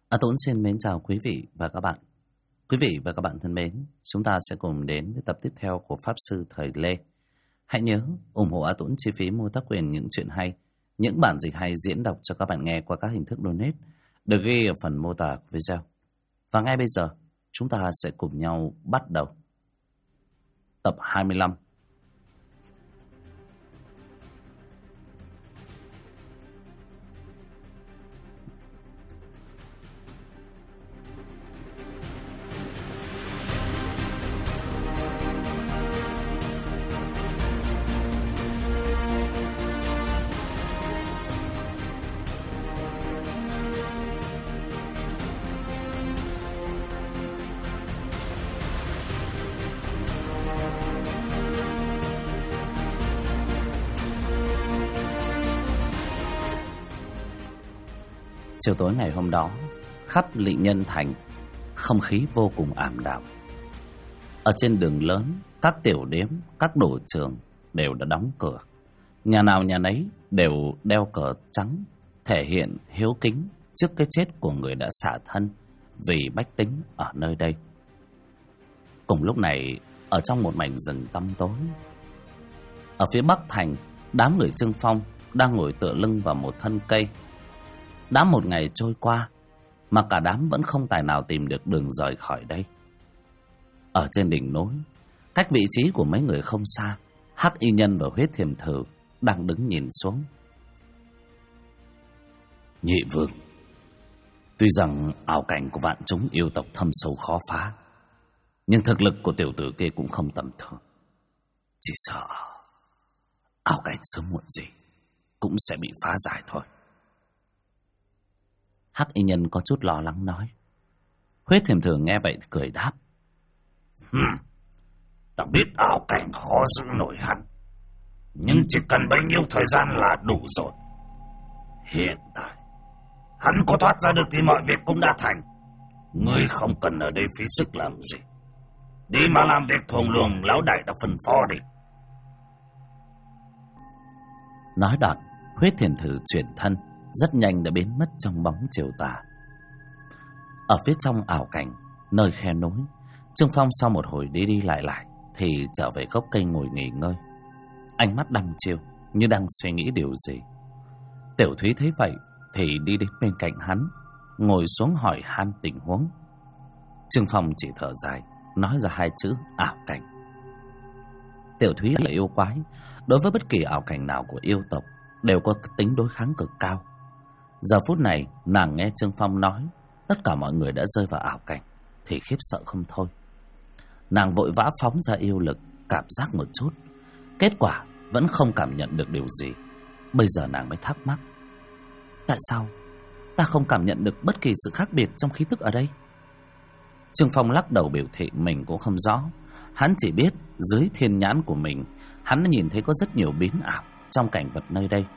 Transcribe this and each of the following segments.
Tuấn xin mến chào quý vị và các bạn. Quý vị và các bạn thân mến, chúng ta sẽ cùng đến với tập tiếp theo của Pháp Sư Thời Lê. Hãy nhớ ủng hộ Tuấn chi phí mua tác quyền những chuyện hay, những bản dịch hay diễn đọc cho các bạn nghe qua các hình thức donate được ghi ở phần mô tả video. Và ngay bây giờ, chúng ta sẽ cùng nhau bắt đầu tập 25. Chiều tối ngày hôm đó, khắp Lị Nhân Thành, không khí vô cùng ảm đạm. Ở trên đường lớn, các tiểu điếm, các đồ trường đều đã đóng cửa. Nhà nào nhà nấy đều đeo cờ trắng, thể hiện hiếu kính trước cái chết của người đã xả thân vì bách tính ở nơi đây. Cùng lúc này, ở trong một mảnh rừng tăm tối, ở phía bắc thành, đám người Trương Phong đang ngồi tựa lưng vào một thân cây. Đã một ngày trôi qua mà cả đám vẫn không tài nào tìm được đường rời khỏi đây. Ở trên đỉnh núi, cách vị trí của mấy người không xa, Hắc Y Nhân và Huyết Thiềm Thử đang đứng nhìn xuống. Nhị vương, tuy rằng ảo cảnh của vạn chúng yêu tộc thâm sâu khó phá, nhưng thực lực của tiểu tử kia cũng không tầm thường. Chỉ sợ ảo cảnh sớm muộn gì cũng sẽ bị phá giải thôi. Hắc Y Nhân có chút lo lắng nói. Huyết Thiềm Thử nghe vậy thì cười đáp. Ta biết ảo cảnh khó giữ nổi hắn, nhưng chỉ cần bấy nhiêu thời gian là đủ rồi. Hiện tại hắn có thoát ra được thì mọi việc cũng đã thành. Ngươi không cần ở đây phí sức làm gì, đi mà làm việc thuồng luồng lão đại đã phân phó đi. Nói đoạn, Huyết Thiềm Thử chuyển thân, rất nhanh đã biến mất trong bóng chiều tà. Ở phía trong ảo cảnh, nơi khe núi, Trương Phong sau một hồi đi đi lại lại thì trở về gốc cây ngồi nghỉ ngơi. Ánh mắt đăm chiêu như đang suy nghĩ điều gì. Tiểu Thúy thấy vậy thì đi đến bên cạnh hắn, ngồi xuống hỏi han tình huống. Trương Phong chỉ thở dài, nói ra hai chữ ảo cảnh. Tiểu Thúy là yêu quái, đối với bất kỳ ảo cảnh nào của yêu tộc đều có tính đối kháng cực cao. Giờ phút này nàng nghe Trương Phong nói tất cả mọi người đã rơi vào ảo cảnh thì khiếp sợ không thôi. Nàng vội vã phóng ra yêu lực cảm giác một chút, kết quả vẫn không cảm nhận được điều gì. Bây giờ nàng mới thắc mắc, tại sao ta không cảm nhận được bất kỳ sự khác biệt trong khí tức ở đây? Trương Phong lắc đầu biểu thị mình cũng không rõ. Hắn chỉ biết dưới thiên nhãn của mình, hắn đã nhìn thấy có rất nhiều biến ảo trong cảnh vật nơi đây.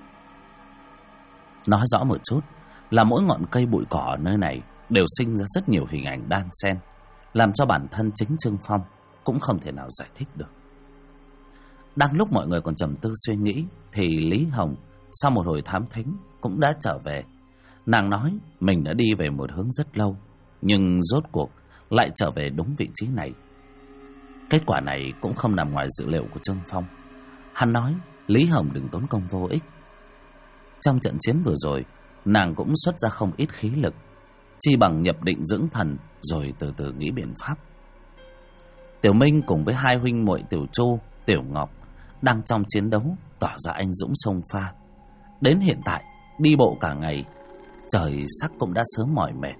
Nói rõ một chút là mỗi ngọn cây bụi cỏ ở nơi này đều sinh ra rất nhiều hình ảnh đan xen, làm cho bản thân chính Trương Phong cũng không thể nào giải thích được. Đang lúc mọi người còn trầm tư suy nghĩ thì Lý Hồng sau một hồi thám thính cũng đã trở về. Nàng nói mình đã đi về một hướng rất lâu, nhưng rốt cuộc lại trở về đúng vị trí này. Kết quả này cũng không nằm ngoài dự liệu của Trương Phong. Hắn nói Lý Hồng đừng tốn công vô ích. Trong trận chiến vừa rồi, nàng cũng xuất ra không ít khí lực, chi bằng nhập định dưỡng thần rồi từ từ nghĩ biện pháp. Tiểu Minh cùng với hai huynh muội Tiểu Chu, Tiểu Ngọc đang trong chiến đấu tỏ ra anh dũng xông pha. Đến hiện tại đi bộ cả ngày, trời sắc cũng đã sớm mỏi mệt.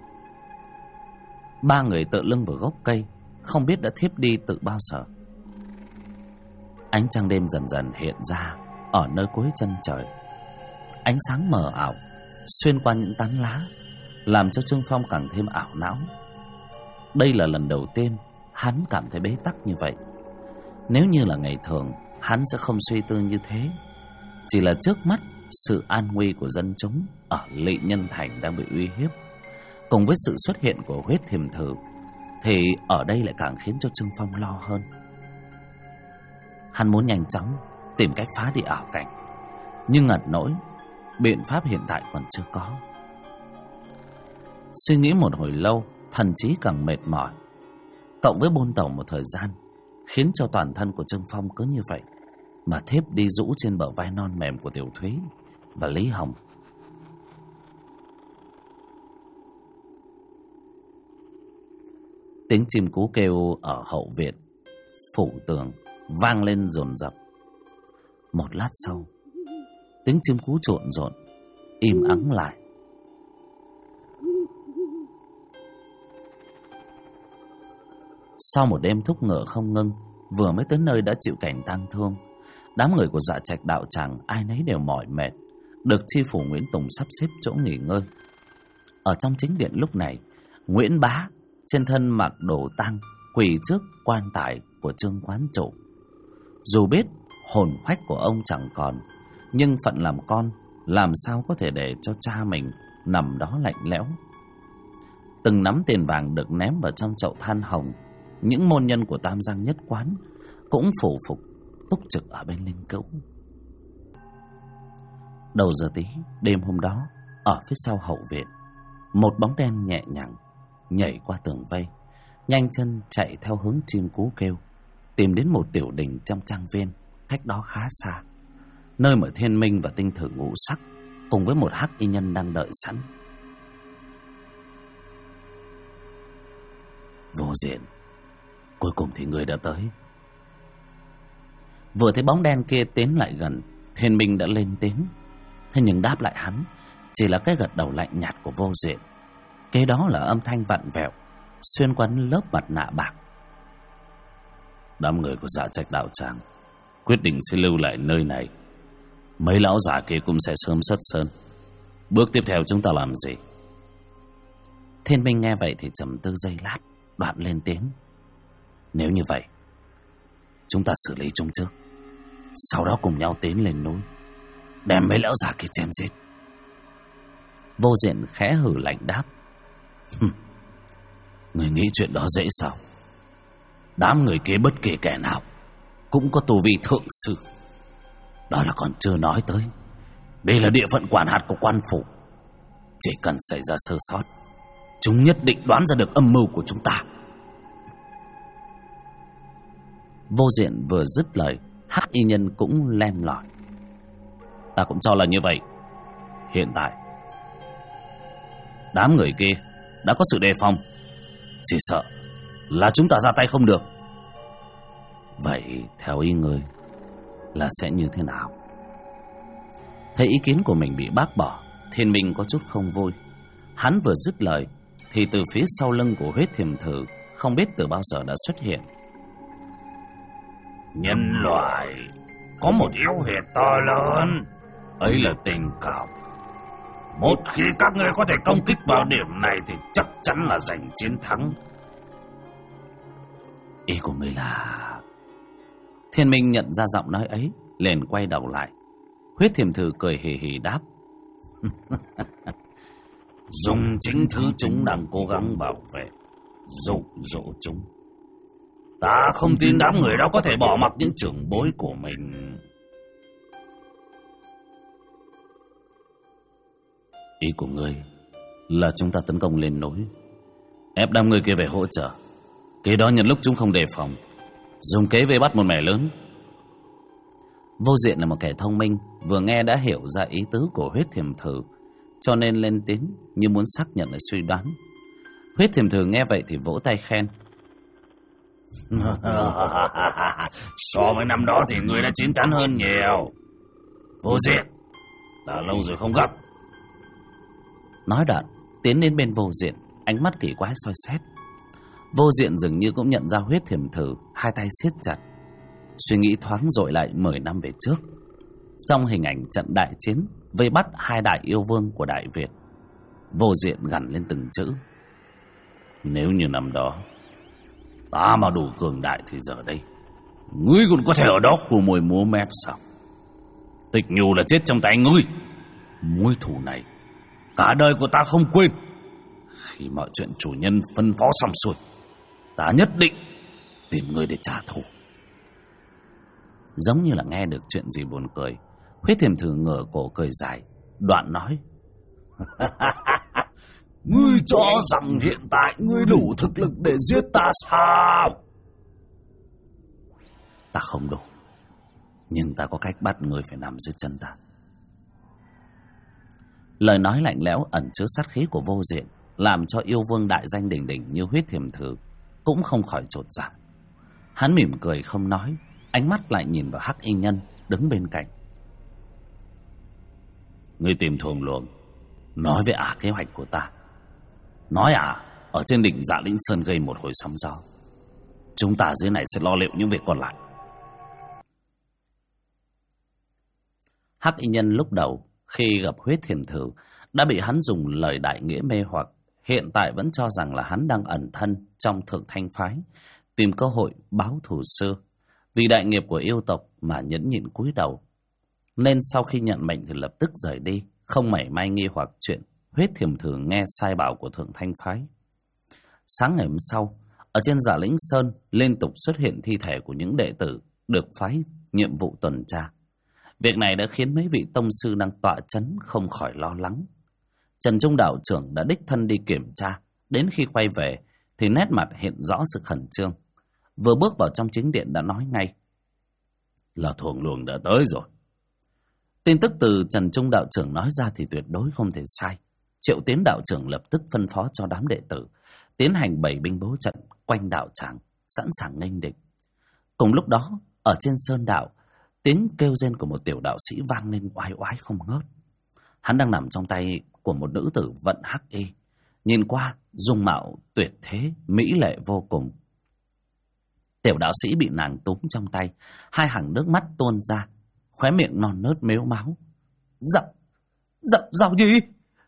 Ba người tựa lưng vào gốc cây, không biết đã thiếp đi từ bao giờ. Ánh trăng đêm dần dần hiện ra ở nơi cuối chân trời. Ánh sáng mờ ảo xuyên qua những tán lá, làm cho Trương Phong càng thêm ảo não. Đây là lần đầu tiên hắn cảm thấy bế tắc như vậy. Nếu như là ngày thường, hắn sẽ không suy tư như thế. Chỉ là trước mắt sự an nguy của dân chúng ở Lị Nhân Thành đang bị uy hiếp, cùng với sự xuất hiện của Huyết Thiềm Thử, thì ở đây lại càng khiến cho Trương Phong lo hơn. Hắn muốn nhanh chóng tìm cách phá đi ảo cảnh, nhưng ngặt nỗi biện pháp hiện tại còn chưa có. Suy nghĩ một hồi lâu, thần trí càng mệt mỏi, cộng với bôn tẩu một thời gian, khiến cho toàn thân của Trương Phong cứ như vậy mà thiếp đi rũ trên bờ vai non mềm của Tiểu Thúy và Lý Hồng. Tiếng chim cú kêu ở hậu viện phủ tường vang lên dồn dập. Một lát sau, tiếng chim cú trộn rộn im ắng lại. Sau một đêm thúc ngựa không ngưng, vừa mới tới nơi đã chịu cảnh tang thương, đám người của Dạ Trạch đạo tràng ai nấy đều mỏi mệt, được chi phủ Nguyễn Tùng sắp xếp chỗ nghỉ ngơi. Ở trong chính điện lúc này, Nguyễn Bá trên thân mặc đồ tang quỳ trước quan tài của Trương quán chủ. Dù biết hồn phách của ông chẳng còn, nhưng phận làm con làm sao có thể để cho cha mình nằm đó lạnh lẽo. Từng nắm tiền vàng được ném vào trong chậu than hồng, những môn nhân của Tam Giang Nhất Quán cũng phủ phục túc trực ở bên linh cữu. Đầu giờ tí đêm hôm đó, ở phía sau hậu viện, một bóng đen nhẹ nhàng nhảy qua tường vây, nhanh chân chạy theo hướng chim cú kêu, tìm đến một tiểu đình trong trang viên cách đó khá xa, nơi mà Thiên Minh và Tinh Thử Ngũ Sắc cùng với một hắc y nhân đang đợi sẵn. Vô Diện, cuối cùng thì người đã tới. Vừa thấy bóng đen kia tiến lại gần, Thiên Minh đã lên tiếng. Thế nhưng đáp lại hắn chỉ là cái gật đầu lạnh nhạt của Vô Diện. Kế đó là âm thanh vặn vẹo xuyên qua lớp mặt nạ bạc. Đám người của Dạ Trạch đạo tràng quyết định sẽ lưu lại nơi này. Mấy lão già kia cũng sẽ sớm xuất sơn. Bước tiếp theo chúng ta làm gì? Thiên Minh nghe vậy thì trầm tư giây lát, đoạn lên tiếng. Nếu như vậy, chúng ta xử lý chúng trước, sau đó cùng nhau tiến lên núi, đem mấy lão già kia chém giết. Vô Diện khẽ hử lạnh đáp. Người nghĩ chuyện đó dễ sao? Đám người kia bất kể kẻ nào cũng có tu vi thượng sư. Đó là còn chưa nói tới, đây là địa phận quản hạt của quan phủ. Chỉ cần xảy ra sơ sót, chúng nhất định đoán ra được âm mưu của chúng ta. Vô Diện vừa dứt lời, hắc y nhân cũng len lỏi. Ta cũng cho là như vậy. Hiện tại đám người kia đã có sự đề phòng, chỉ sợ là chúng ta ra tay không được. Vậy theo ý ngươi là sẽ như thế nào? Thấy ý kiến của mình bị bác bỏ, Thiên Minh có chút không vui. Hắn vừa dứt lời thì từ phía sau lưng của Huyết Thiềm Thử không biết từ bao giờ đã xuất hiện. Nhân loại có một yếu huyệt to lớn, ấy là tình cảm. Một khi các ngươi có thể công kích vào điểm này thì chắc chắn là giành chiến thắng. Ý của ngươi là... Thiên Minh nhận ra giọng nói ấy, liền quay đầu lại. Huyết Thiềm Thử cười hì hì đáp. Dùng chính thứ chúng đang cố gắng bảo vệ, dụ dỗ chúng. Ta không tin đám người đó có thể bỏ mặc những trưởng bối của mình. Ý của ngươi là chúng ta tấn công lên núi, ép đám người kia về hỗ trợ, kế đó nhân lúc chúng không đề phòng, dùng kế vây bắt một mẻ lớn. Vô Diện là một kẻ thông minh, vừa nghe đã hiểu ra ý tứ của Huyết Thiềm Thử, cho nên lên tiếng như muốn xác nhận lại suy đoán. Huyết Thiềm Thử nghe vậy thì vỗ tay khen. So với năm đó thì người đã chín chắn hơn nhiều. Vô Diện, đã lâu rồi không gặp. Nói đoạn tiến đến bên Vô Diện, ánh mắt kỳ quái soi xét. Vô Diện dường như cũng nhận ra Huyết Thiềm Thử, hai tay siết chặt, suy nghĩ thoáng dội lại 10 năm về trước, trong hình ảnh trận đại chiến vây bắt hai đại yêu vương của Đại Việt. Vô Diện gằn lên từng chữ. Nếu như năm đó ta mà đủ cường đại thì giờ đây ngươi còn có thể ở đó khua môi múa mép sao? Tịch Nhu là chết trong tay ngươi. Mối thù này cả đời của ta không quên. Khi mọi chuyện chủ nhân phân phó xong xuôi, ta nhất định tìm ngươi để trả thù. Giống như là nghe được chuyện gì buồn cười, Huyết Thiềm Thử ngửa cổ cười dài, đoạn nói. Ngươi cho rằng hiện tại ngươi đủ thực lực để giết ta sao? Ta không đủ, nhưng ta có cách bắt ngươi phải nằm dưới chân ta. Lời nói lạnh lẽo ẩn chứa sát khí của Vô Diện làm cho yêu vương đại danh đỉnh đỉnh như Huyết Thiềm Thử cũng không khỏi chột dạ. Hắn mỉm cười không nói, ánh mắt lại nhìn vào Hắc Y Nhân đứng bên cạnh. Ngươi tìm Thuồng Luồng, nói với kế hoạch của ta. Nói ở trên đỉnh Dạ Lĩnh Sơn gây một hồi sóng gió, chúng ta dưới này sẽ lo liệu những việc còn lại. Hắc Y Nhân lúc đầu khi gặp Huyết Thiềm Thử đã bị hắn dùng lời đại nghĩa mê hoặc, hiện tại vẫn cho rằng là hắn đang ẩn thân trong Thượng Thanh phái, tìm cơ hội báo thù xưa. Vì đại nghiệp của yêu tộc mà nhẫn nhịn cúi đầu, nên sau khi nhận mệnh thì lập tức rời đi, không mảy may nghi hoặc chuyện Huyết Thiềm Thử nghe sai bảo của Thượng Thanh phái. Sáng ngày hôm sau, ở trên Dạ Lĩnh Sơn liên tục xuất hiện thi thể của những đệ tử được phái nhiệm vụ tuần tra. Việc này đã khiến mấy vị tông sư đang tọa chấn không khỏi lo lắng. Trần Trung đạo trưởng đã đích thân đi kiểm tra, đến khi quay về thì nét mặt hiện rõ sự khẩn trương. Vừa bước vào trong chính điện đã nói ngay: là Thuồng Luồng đã tới rồi. Tin tức từ Trần Trung đạo trưởng nói ra thì tuyệt đối không thể sai. Triệu Tiến đạo trưởng lập tức phân phó cho đám đệ tử tiến hành bày binh bố trận quanh đạo tràng, sẵn sàng nghênh địch. Cùng lúc đó, ở trên sơn đạo, tiếng kêu rên của một tiểu đạo sĩ vang lên oai oái không ngớt. Hắn đang nằm trong tay của một nữ tử vận hắc y, nhìn qua dung mạo tuyệt thế, mỹ lệ vô cùng. Tiểu đạo sĩ bị nàng túm trong tay, hai hàng nước mắt tuôn ra, khóe miệng non nớt mếu máo. Giọng gì?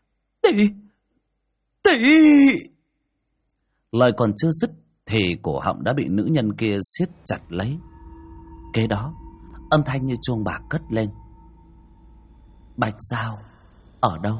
Tỷ! Lời còn chưa dứt thì cổ họng đã bị nữ nhân kia siết chặt lấy. Kế đó, âm thanh như chuông bạc cất lên. Bạch Giao ở đâu?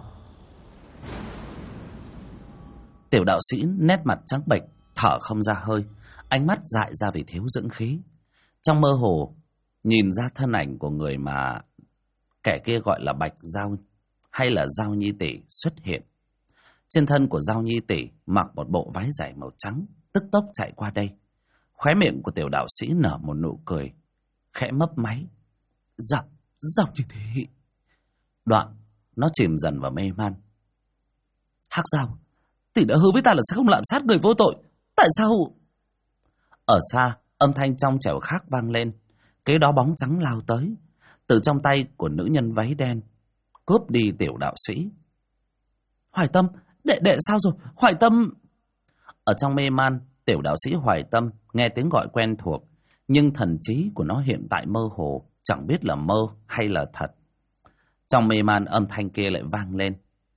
Tiểu đạo sĩ nét mặt trắng bệch, thở không ra hơi, ánh mắt dại ra vì thiếu dưỡng khí. Trong mơ hồ nhìn ra thân ảnh của người mà kẻ kia gọi là Bạch Giao hay là Giao Nhi tỷ xuất hiện. Trên thân của Giao Nhi tỷ mặc một bộ váy dài màu trắng, tức tốc chạy qua đây. Khóe miệng của tiểu đạo sĩ nở một nụ cười khẽ mấp máy. Giao Nhi tỷ. Đoạn nó chìm dần vào mê man. Hắc Giao, tỷ đã hứa với ta là sẽ không lạm sát người vô tội, tại sao? Ở xa, âm thanh trong trẻo khác vang lên. Kế đó bóng trắng lao tới, từ trong tay của nữ nhân váy đen cướp đi tiểu đạo sĩ. Hoài Tâm, đệ sao rồi? Hoài Tâm! Ở trong mê man, tiểu đạo sĩ Hoài Tâm nghe tiếng gọi quen thuộc, nhưng thần trí của nó hiện tại mơ hồ, chẳng biết là mơ hay là thật. Trong mê man, âm thanh kia lại vang lên.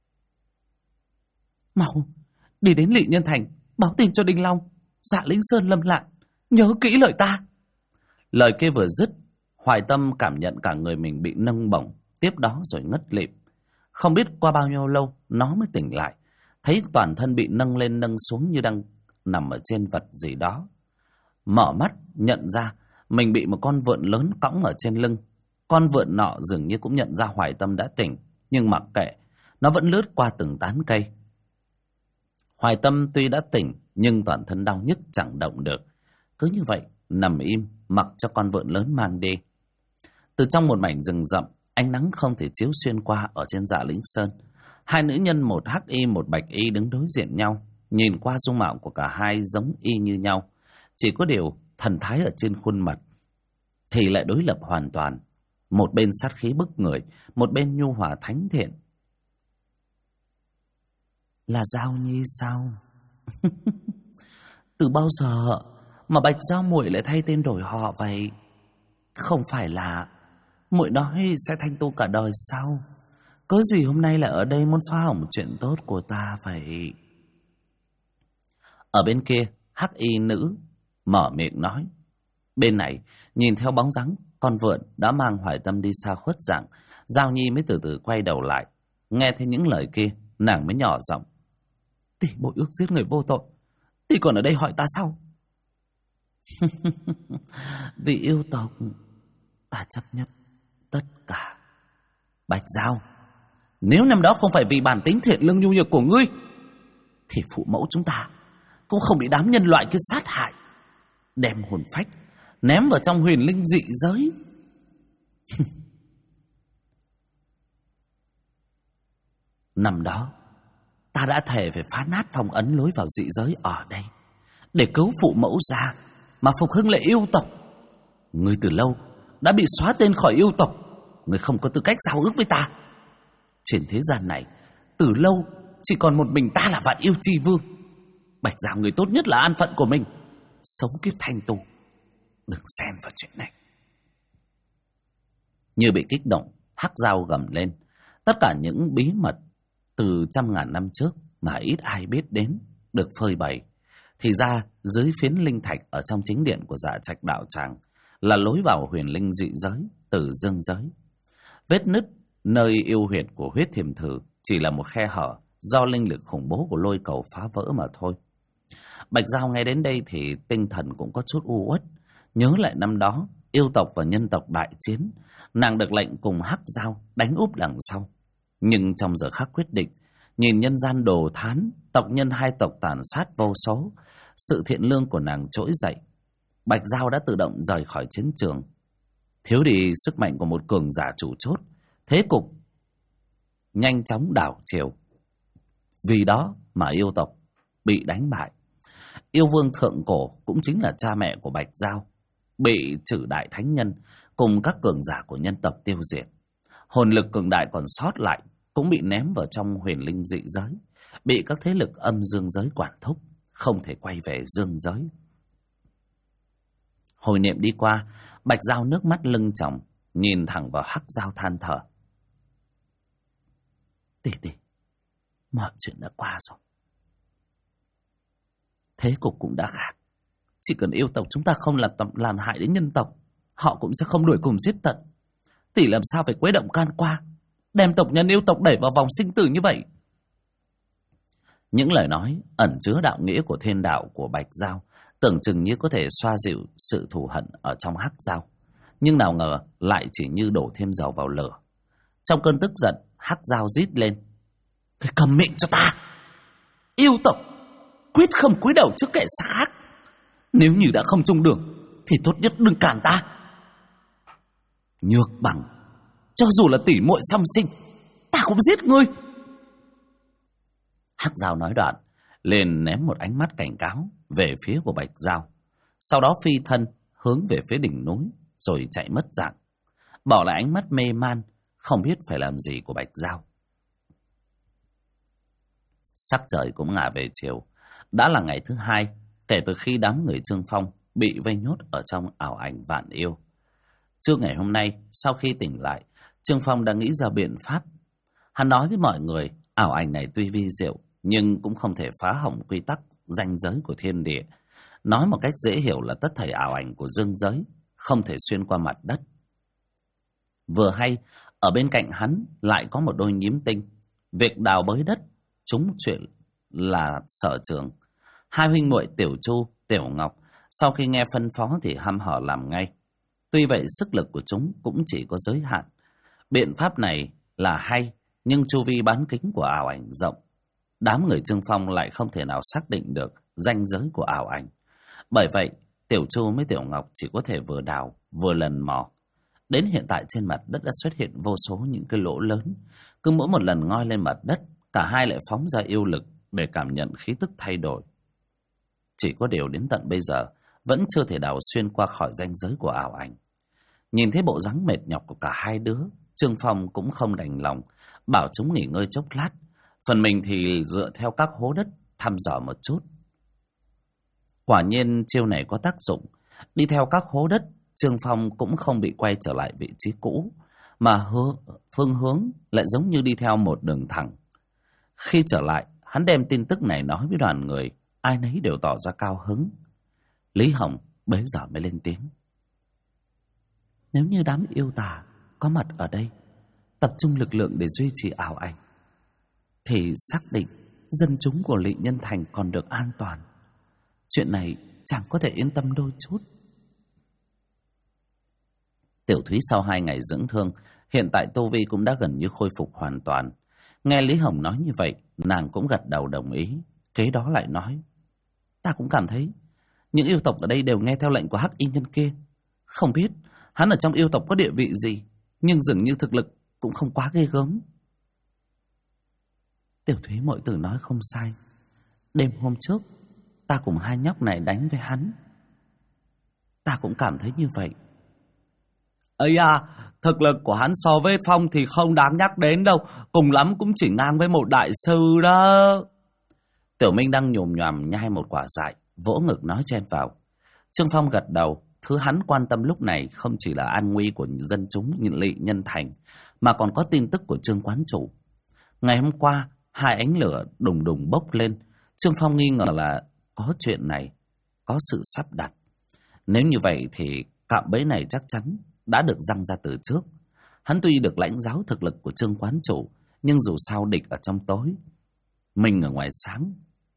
Mau, đi đến Lị Nhân Thành, báo tin cho Đinh Long, Dạ Lĩnh Sơn lâm lạn, nhớ kỹ lời ta. Lời kia vừa dứt, Hoài Tâm cảm nhận cả người mình bị nâng bổng, tiếp đó rồi ngất lịm. Không biết qua bao nhiêu lâu nó mới tỉnh lại, thấy toàn thân bị nâng lên nâng xuống như đang nằm ở trên vật gì đó. Mở mắt nhận ra mình bị một con vượn lớn cõng ở trên lưng. Con vượn nọ dường như cũng nhận ra Hoài Tâm đã tỉnh, nhưng mặc kệ, nó vẫn lướt qua từng tán cây. Hoài Tâm tuy đã tỉnh nhưng toàn thân đau nhức chẳng động được, cứ như vậy nằm im mặc cho con vượn lớn mang đi. Từ trong một mảnh rừng rậm, ánh nắng không thể chiếu xuyên qua ở trên Dạ Lĩnh Sơn. Hai nữ nhân, một hắc y một bạch y đứng đối diện nhau, nhìn qua dung mạo của cả hai giống y như nhau, chỉ có điều thần thái ở trên khuôn mặt thì lại đối lập hoàn toàn. Một bên sát khí bức người, một bên nhu hòa thánh thiện. Là Giao Nhi sao? Từ bao giờ mà Bạch Giao muội lại thay tên đổi họ vậy? Không phải là muội nói sẽ thanh tu cả đời sao? Cớ gì hôm nay lại ở đây muốn phá hỏng chuyện tốt của ta vậy? Ở bên kia, hắc y nữ mở miệng nói. Bên này, nhìn theo bóng dáng con vượn đã mang Hoài Tâm đi xa khuất dạng, Giao Nhi mới từ từ quay đầu lại. Nghe thấy những lời kia, nàng mới nhỏ giọng. Tỷ bội ước giết người vô tội, tỷ còn ở đây hỏi ta sao? Vì yêu tộc, ta chấp nhất tất cả. Bạch Giao, nếu năm đó không phải vì bản tính thiện lương nhu nhược của ngươi, thì phụ mẫu chúng ta cũng không bị đám nhân loại kia sát hại, đem hồn phách ném vào trong huyền linh dị giới. Năm đó ta đã thề phải phá nát phong ấn lối vào dị giới ở đây để cứu phụ mẫu ra mà phục hưng lại yêu tộc. Ngươi từ lâu đã bị xóa tên khỏi yêu tộc, ngươi không có tư cách giao ước với ta. Trên thế gian này từ lâu chỉ còn một mình ta là Vạn Yêu Chi Vương. Bạch Giao, người tốt nhất là an phận của mình, sống kiếp thanh tu, đừng xen vào chuyện này. Như bị kích động, Hắc Giao gầm lên. Tất cả những bí mật từ trăm ngàn năm trước mà ít ai biết đến được phơi bày. Thì ra dưới phiến linh thạch ở trong chính điện của Dạ Trạch đạo tràng là lối vào huyền linh dị giới từ dương giới. Vết nứt nơi yêu huyệt của huyết thiềm thử chỉ là một khe hở do linh lực khủng bố của lôi cầu phá vỡ mà thôi. Bạch Giao nghe đến đây thì tinh thần cũng có chút u uất. Nhớ lại năm đó yêu tộc và nhân tộc đại chiến, nàng được lệnh cùng Hắc Giao đánh úp đằng sau. Nhưng trong giờ khắc quyết định, nhìn nhân gian đồ thán, tộc nhân hai tộc tàn sát vô số, sự thiện lương của nàng trỗi dậy. Bạch Giao đã tự động rời khỏi chiến trường. Thiếu đi sức mạnh của một cường giả chủ chốt, thế cục nhanh chóng đảo chiều. Vì đó mà yêu tộc bị đánh bại. Yêu vương thượng cổ cũng chính là cha mẹ của Bạch Giao, bị Trử Đại Thánh Nhân cùng các cường giả của nhân tộc tiêu diệt. Hồn lực cường đại còn sót lại cũng bị ném vào trong huyền linh dị giới, bị các thế lực âm dương giới quản thúc, không thể quay về dương giới. Hồi niệm đi qua, Bạch Giao nước mắt lưng tròng, nhìn thẳng vào Hắc Giao than thở. Tỷ tỷ, mọi chuyện đã qua rồi. Thế cục cũng đã khác. Chỉ cần yêu tộc chúng ta không làm hại đến nhân tộc, họ cũng sẽ không đuổi cùng giết tận. Tỷ làm sao phải quấy động can qua, đem tộc nhân yêu tộc đẩy vào vòng sinh tử như vậy? Những lời nói ẩn chứa đạo nghĩa của thiên đạo của Bạch Giao tưởng chừng như có thể xoa dịu sự thù hận ở trong Hắc Giao, nhưng nào ngờ lại chỉ như đổ thêm dầu vào lửa. Trong cơn tức giận, Hắc Giao rít lên. Ngươi cầm miệng cho ta! Yêu tộc quyết không cúi đầu trước kẻ xa khác. Nếu như đã không chung đường thì tốt nhất đừng cản ta. Nhược bằng, cho dù là tỷ muội song sinh, ta cũng giết ngươi. Hắc Giao nói đoạn liền ném một ánh mắt cảnh cáo về phía của Bạch Giao, sau đó phi thân hướng về phía đỉnh núi rồi chạy mất dạng, bỏ lại ánh mắt mê man không biết phải làm gì của Bạch Giao. Sắc trời cũng ngả về chiều. Đã là ngày thứ hai kể từ khi đám người Trương Phong bị vây nhốt ở trong ảo ảnh Vạn Yêu. Trưa ngày hôm nay, sau khi tỉnh lại, Trương Phong đã nghĩ ra biện pháp. Hắn nói với mọi người, ảo ảnh này tuy vi diệu nhưng cũng không thể phá hỏng quy tắc ranh giới của thiên địa. Nói một cách dễ hiểu là tất thảy ảo ảnh của dương giới không thể xuyên qua mặt đất. Vừa hay, ở bên cạnh hắn lại có một đôi nhím tinh. Việc đào bới đất chúng chuyện là sở trường. Hai huynh muội Tiểu Chu, Tiểu Ngọc sau khi nghe phân phó thì hăm hở làm ngay. Tuy vậy sức lực của chúng cũng chỉ có giới hạn. Biện pháp này là hay, nhưng chu vi bán kính của ảo ảnh rộng. Đám người Trương Phong lại không thể nào xác định được ranh giới của ảo ảnh. Bởi vậy, Tiểu Chu với Tiểu Ngọc chỉ có thể vừa đào vừa lần mò. Đến hiện tại trên mặt đất đã xuất hiện vô số những cái lỗ lớn. Cứ mỗi một lần ngoi lên mặt đất, cả hai lại phóng ra yêu lực để cảm nhận khí tức thay đổi. Chỉ có điều đến tận bây giờ vẫn chưa thể đào xuyên qua khỏi ranh giới của ảo ảnh. Nhìn thấy bộ dáng mệt nhọc của cả hai đứa, Trương Phong cũng không đành lòng, bảo chúng nghỉ ngơi chốc lát. Phần mình thì dựa theo các hố đất thăm dò một chút. Quả nhiên chiêu này có tác dụng. Đi theo các hố đất, Trương Phong cũng không bị quay trở lại vị trí cũ, mà phương hướng lại giống như đi theo một đường thẳng. Khi trở lại, hắn đem tin tức này nói với đoàn người, ai nấy đều tỏ ra cao hứng. Lý Hồng bấy giờ mới lên tiếng. Nếu như đám yêu tà có mặt ở đây, tập trung lực lượng để duy trì ảo ảnh, thì xác định dân chúng của Lị Nhân Thành còn được an toàn. Chuyện này chẳng có thể yên tâm đôi chút. Tiểu Thúy sau 2 ngày dưỡng thương, hiện tại tu vi cũng đã gần như khôi phục hoàn toàn. Nghe Lý Hồng nói như vậy, nàng cũng gật đầu đồng ý. Kế đó lại nói: Ta cũng cảm thấy những yêu tộc ở đây đều nghe theo lệnh của hắc y nhân kia. Không biết hắn ở trong yêu tộc có địa vị gì, nhưng dường như thực lực cũng không quá ghê gớm. Tiểu Thúy muội tử nói không sai. Đêm hôm trước ta cùng hai nhóc này đánh với hắn. Ta cũng cảm thấy như vậy. Ây à, thực lực của hắn so với Phong thì không đáng nhắc đến đâu, cùng lắm cũng chỉ ngang với một đại sư đó. Tiểu Minh đang nhồm nhoàm nhai một quả dại, vỗ ngực nói chen vào. Trương Phong gật đầu. Thứ hắn quan tâm lúc này không chỉ là an nguy của dân chúng Lỵ Nhân Thành, mà còn có tin tức của Trương quán chủ. Ngày hôm qua, hai ánh lửa đùng đùng bốc lên. Trương Phong nghi ngờ là có chuyện này, có sự sắp đặt. Nếu như vậy thì cạm bẫy này chắc chắn đã được giăng ra từ trước. Hắn tuy được lãnh giáo thực lực của Trương quán chủ, nhưng dù sao địch ở trong tối, mình ở ngoài sáng.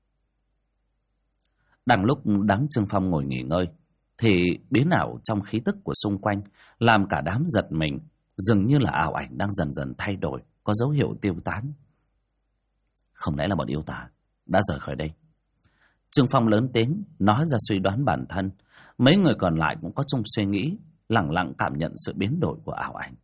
Đang lúc đám Trương Phong ngồi nghỉ ngơi, thì biến ảo trong khí tức của xung quanh làm cả đám giật mình, dường như là ảo ảnh đang dần dần thay đổi, có dấu hiệu tiêu tán. Không lẽ là bọn yêu tả đã rời khỏi đây? Trương Phong lớn tiếng nói ra suy đoán bản thân. Mấy người còn lại cũng có chung suy nghĩ, lẳng lặng cảm nhận sự biến đổi của ảo ảnh.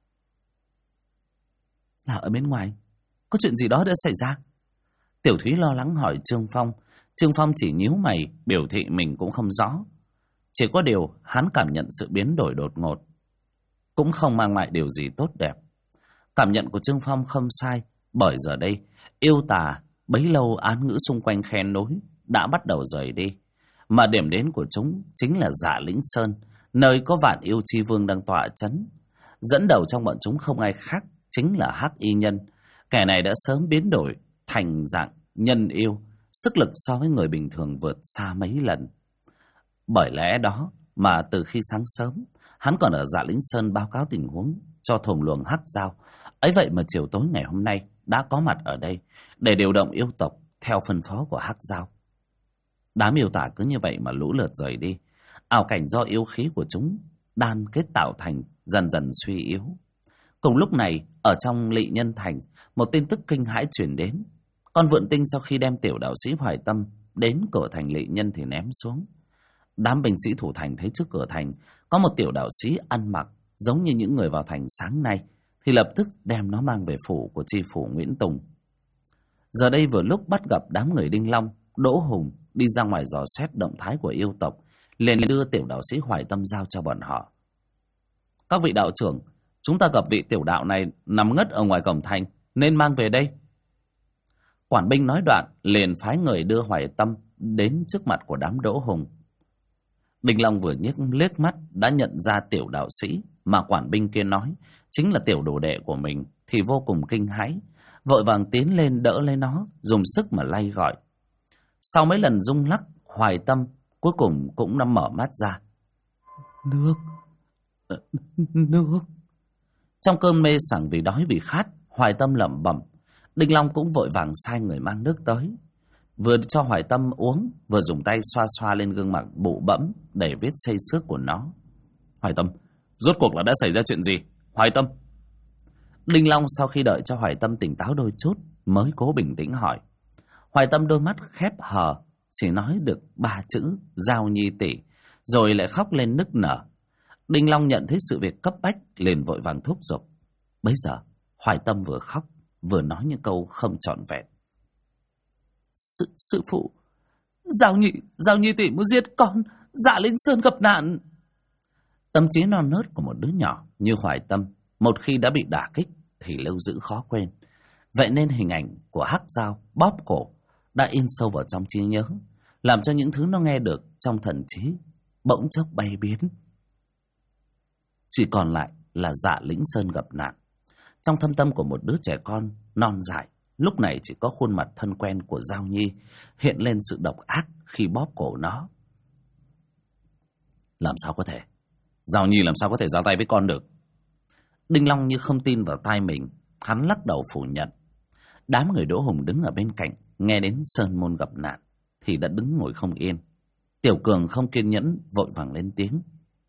Là ở bên ngoài có chuyện gì đó đã xảy ra? Tiểu Thúy lo lắng hỏi Trương Phong. Trương Phong chỉ nhíu mày, biểu thị mình cũng không rõ. Chỉ có điều hắn cảm nhận sự biến đổi đột ngột cũng không mang lại điều gì tốt đẹp. Cảm nhận của Trương Phong không sai, bởi giờ đây yêu tà bấy lâu án ngữ xung quanh khe núi đã bắt đầu rời đi, mà điểm đến của chúng chính là Dạ Lĩnh Sơn, nơi có Vạn Yêu Chi Vương đang tọa trấn. Dẫn đầu trong bọn chúng không ai khác chính là Hắc Y Nhân. Kẻ này đã sớm biến đổi thành dạng nhân yêu, sức lực so với người bình thường vượt xa mấy lần. Bởi lẽ đó mà từ khi sáng sớm, hắn còn ở Dạ Lĩnh Sơn báo cáo tình huống cho thùng luồng Hắc Giao. Ấy vậy mà chiều tối ngày hôm nay đã có mặt ở đây để điều động yêu tộc theo phân phó của Hắc Giao. Đám yêu tả cứ như vậy mà lũ lượt rời đi. Ảo cảnh do yêu khí của chúng đan kết tạo thành dần dần suy yếu. Cùng lúc này, ở trong Lỵ Nhân Thành, một tin tức kinh hãi truyền đến. Con Vượn Tinh sau khi đem tiểu đạo sĩ Hoài Tâm đến cửa thành Lỵ Nhân thì ném xuống. Đám binh sĩ thủ thành thấy trước cửa thành có một tiểu đạo sĩ ăn mặc giống như những người vào thành sáng nay, thì lập tức đem nó mang về phủ của tri phủ Nguyễn Tùng. Giờ đây vừa lúc bắt gặp đám người Đinh Long, Đỗ Hùng đi ra ngoài dò xét động thái của yêu tộc, liền đưa tiểu đạo sĩ Hoài Tâm giao cho bọn họ. Các vị đạo trưởng, chúng ta gặp vị tiểu đạo này nằm ngất ở ngoài cổng thành, nên mang về đây. Quản binh nói đoạn, liền phái người đưa Hoài Tâm đến trước mặt của đám Đỗ Hùng. Đinh Long vừa liếc mắt đã nhận ra tiểu đạo sĩ mà quản binh kia nói chính là tiểu đồ đệ của mình, thì vô cùng kinh hãi, vội vàng tiến lên đỡ lấy nó, dùng sức mà lay gọi. Sau mấy lần rung lắc, Hoài Tâm cuối cùng cũng đã mở mắt ra. Nước. Trong cơn mê sảng vì đói vì khát, Hoài Tâm lẩm bẩm. Đinh Long cũng vội vàng sai người mang nước tới, vừa cho Hoài Tâm uống, vừa dùng tay xoa xoa lên gương mặt bụ bẫm để vết xây xước của nó. Hoài Tâm, rốt cuộc là đã xảy ra chuyện gì? Hoài Tâm. Đinh Long sau khi đợi cho Hoài Tâm tỉnh táo đôi chút mới cố bình tĩnh hỏi. Hoài Tâm đôi mắt khép hờ, chỉ nói được 3 chữ Giao Nhi tỷ, rồi lại khóc lên nức nở. Đinh Long nhận thấy sự việc cấp bách, liền vội vàng thúc giục. Bấy giờ Hoài Tâm vừa khóc vừa nói những câu không trọn vẹn. Sư phụ, Giao Nhi tỷ muốn giết con, Dạ Linh Sơn gặp nạn. Tâm trí non nớt của một đứa nhỏ như Hoài Tâm, một khi đã bị đả kích thì lưu giữ khó quên. Vậy nên hình ảnh của Hắc Giao bóp cổ đã in sâu vào trong trí nhớ, làm cho những thứ nó nghe được trong thần trí bỗng chốc bay biến. Chỉ còn lại là Dạ Lĩnh Sơn gặp nạn. Trong thâm tâm của một đứa trẻ con non dại, lúc này chỉ có khuôn mặt thân quen của Giao Nhi hiện lên sự độc ác khi bóp cổ nó. Làm sao có thể? Giao Nhi làm sao có thể ra tay với con được? Đinh Long như không tin vào tai mình, hắn lắc đầu phủ nhận. Đám người Đỗ Hùng đứng ở bên cạnh nghe đến Sơn Môn gặp nạn thì đã đứng ngồi không yên. Tiểu Cường không kiên nhẫn vội vàng lên tiếng.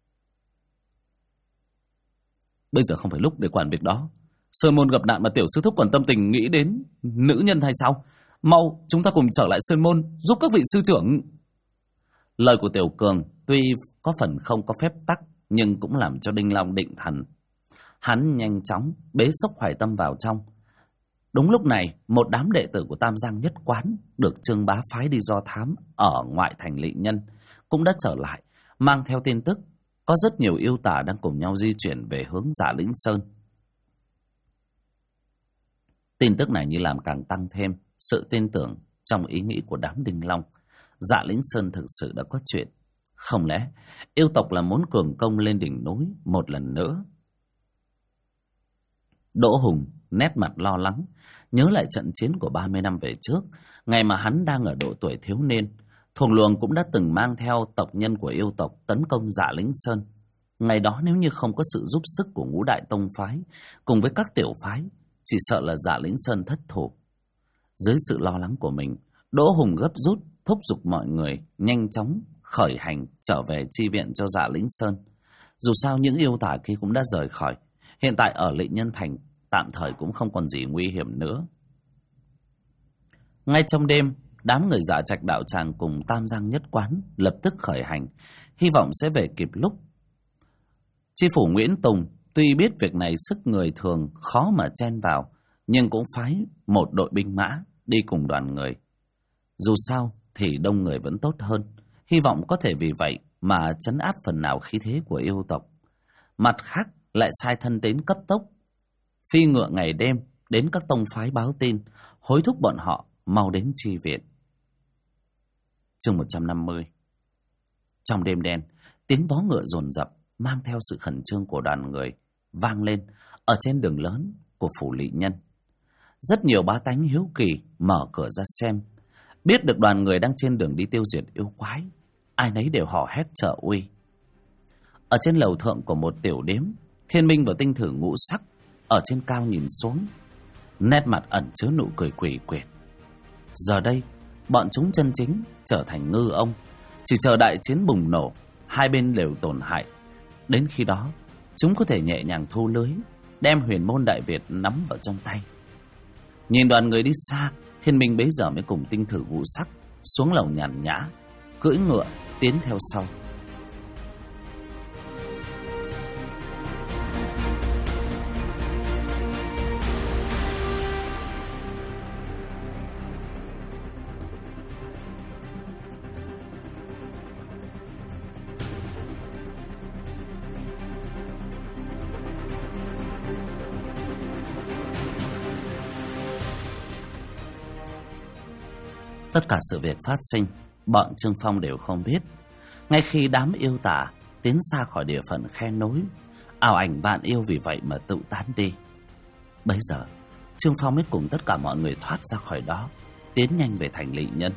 Bây giờ không phải lúc để quản việc đó. Sơn Môn gặp nạn mà tiểu sư thúc còn tâm tình nghĩ đến nữ nhân hay sao? Mau, chúng ta cùng trở lại Sơn Môn, giúp các vị sư trưởng. Lời của Tiểu Cường tuy có phần không có phép tắc, nhưng cũng làm cho Đinh Long định thần. Hắn nhanh chóng bế Sốc Hoài Tâm vào trong. Đúng lúc này, một đám đệ tử của Tam Giang Nhất Quán được Trương Bá phái đi do thám ở ngoại thành Lệ Nhân cũng đã trở lại, mang theo tin tức có rất nhiều yêu tả đang cùng nhau di chuyển về hướng Dạ Lĩnh Sơn. Tin tức này như làm càng tăng thêm sự tin tưởng trong ý nghĩ của đám Đinh Long. Dạ Lĩnh Sơn thực sự đã có chuyện. Không lẽ yêu tộc là muốn cường công lên đỉnh núi một lần nữa? Đỗ Hùng nét mặt lo lắng, nhớ lại trận chiến của 30 năm về trước, ngày mà hắn đang ở độ tuổi thiếu niên. Thuồng Luồng cũng đã từng mang theo tộc nhân của yêu tộc tấn công Dạ Lĩnh Sơn. Ngày đó nếu như không có sự giúp sức của ngũ đại tông phái cùng với các tiểu phái, chỉ sợ là Dạ Lĩnh Sơn thất thủ. Dưới sự lo lắng của mình, Đỗ Hùng gấp rút thúc giục mọi người nhanh chóng khởi hành trở về chi viện cho Dạ Lĩnh Sơn. Dù sao những yêu tả kia cũng đã rời khỏi, hiện tại ở Lệ Nhân Thành tạm thời cũng không còn gì nguy hiểm nữa. Ngay trong đêm, đám người Dạ Trạch đạo tràng cùng Tam Giang Nhất Quán lập tức khởi hành, hy vọng sẽ về kịp lúc. Chi phủ Nguyễn Tùng tuy biết việc này sức người thường khó mà chen vào, nhưng cũng phái một đội binh mã đi cùng đoàn người. Dù sao thì đông người vẫn tốt hơn, hy vọng có thể vì vậy mà trấn áp phần nào khí thế của yêu tộc. Mặt khác lại sai thân tín cấp tốc phi ngựa ngày đêm đến các tông phái báo tin, hối thúc bọn họ mau đến chi viện. Chương 150. Trong đêm đen, tiếng vó ngựa dồn dập mang theo sự khẩn trương của đoàn người vang lên ở trên đường lớn của phủ Lệ Nhân. Rất nhiều bá tánh hiếu kỳ mở cửa ra xem, biết được đoàn người đang trên đường đi tiêu diệt yêu quái, ai nấy đều hò hét trợ uy. Ở trên lầu thượng của một tiểu điếm, Thiên Minh và Tinh Thử Ngũ Sắc ở trên cao nhìn xuống, nét mặt ẩn chứa nụ cười quỷ quyệt. Giờ đây, bọn chúng chân chính trở thành ngư ông, chỉ chờ đại chiến bùng nổ, hai bên đều tổn hại. Đến khi đó, chúng có thể nhẹ nhàng thu lưới, đem Huyền Môn Đại Việt nắm vào trong tay. Nhìn đoàn người đi xa, Thiên Minh bấy giờ mới cùng Tinh Thử Ngũ Sắc xuống lầu nhàn nhã, cưỡi ngựa tiến theo sau. Tất cả sự việc phát sinh, bọn Trương Phong đều không biết. Ngay khi đám yêu tả tiến xa khỏi địa phận khe núi, ảo ảnh vạn yêu vì vậy mà tự tán đi. Bấy giờ, Trương Phong mới cùng tất cả mọi người thoát ra khỏi đó, tiến nhanh về thành Lệ Nhân.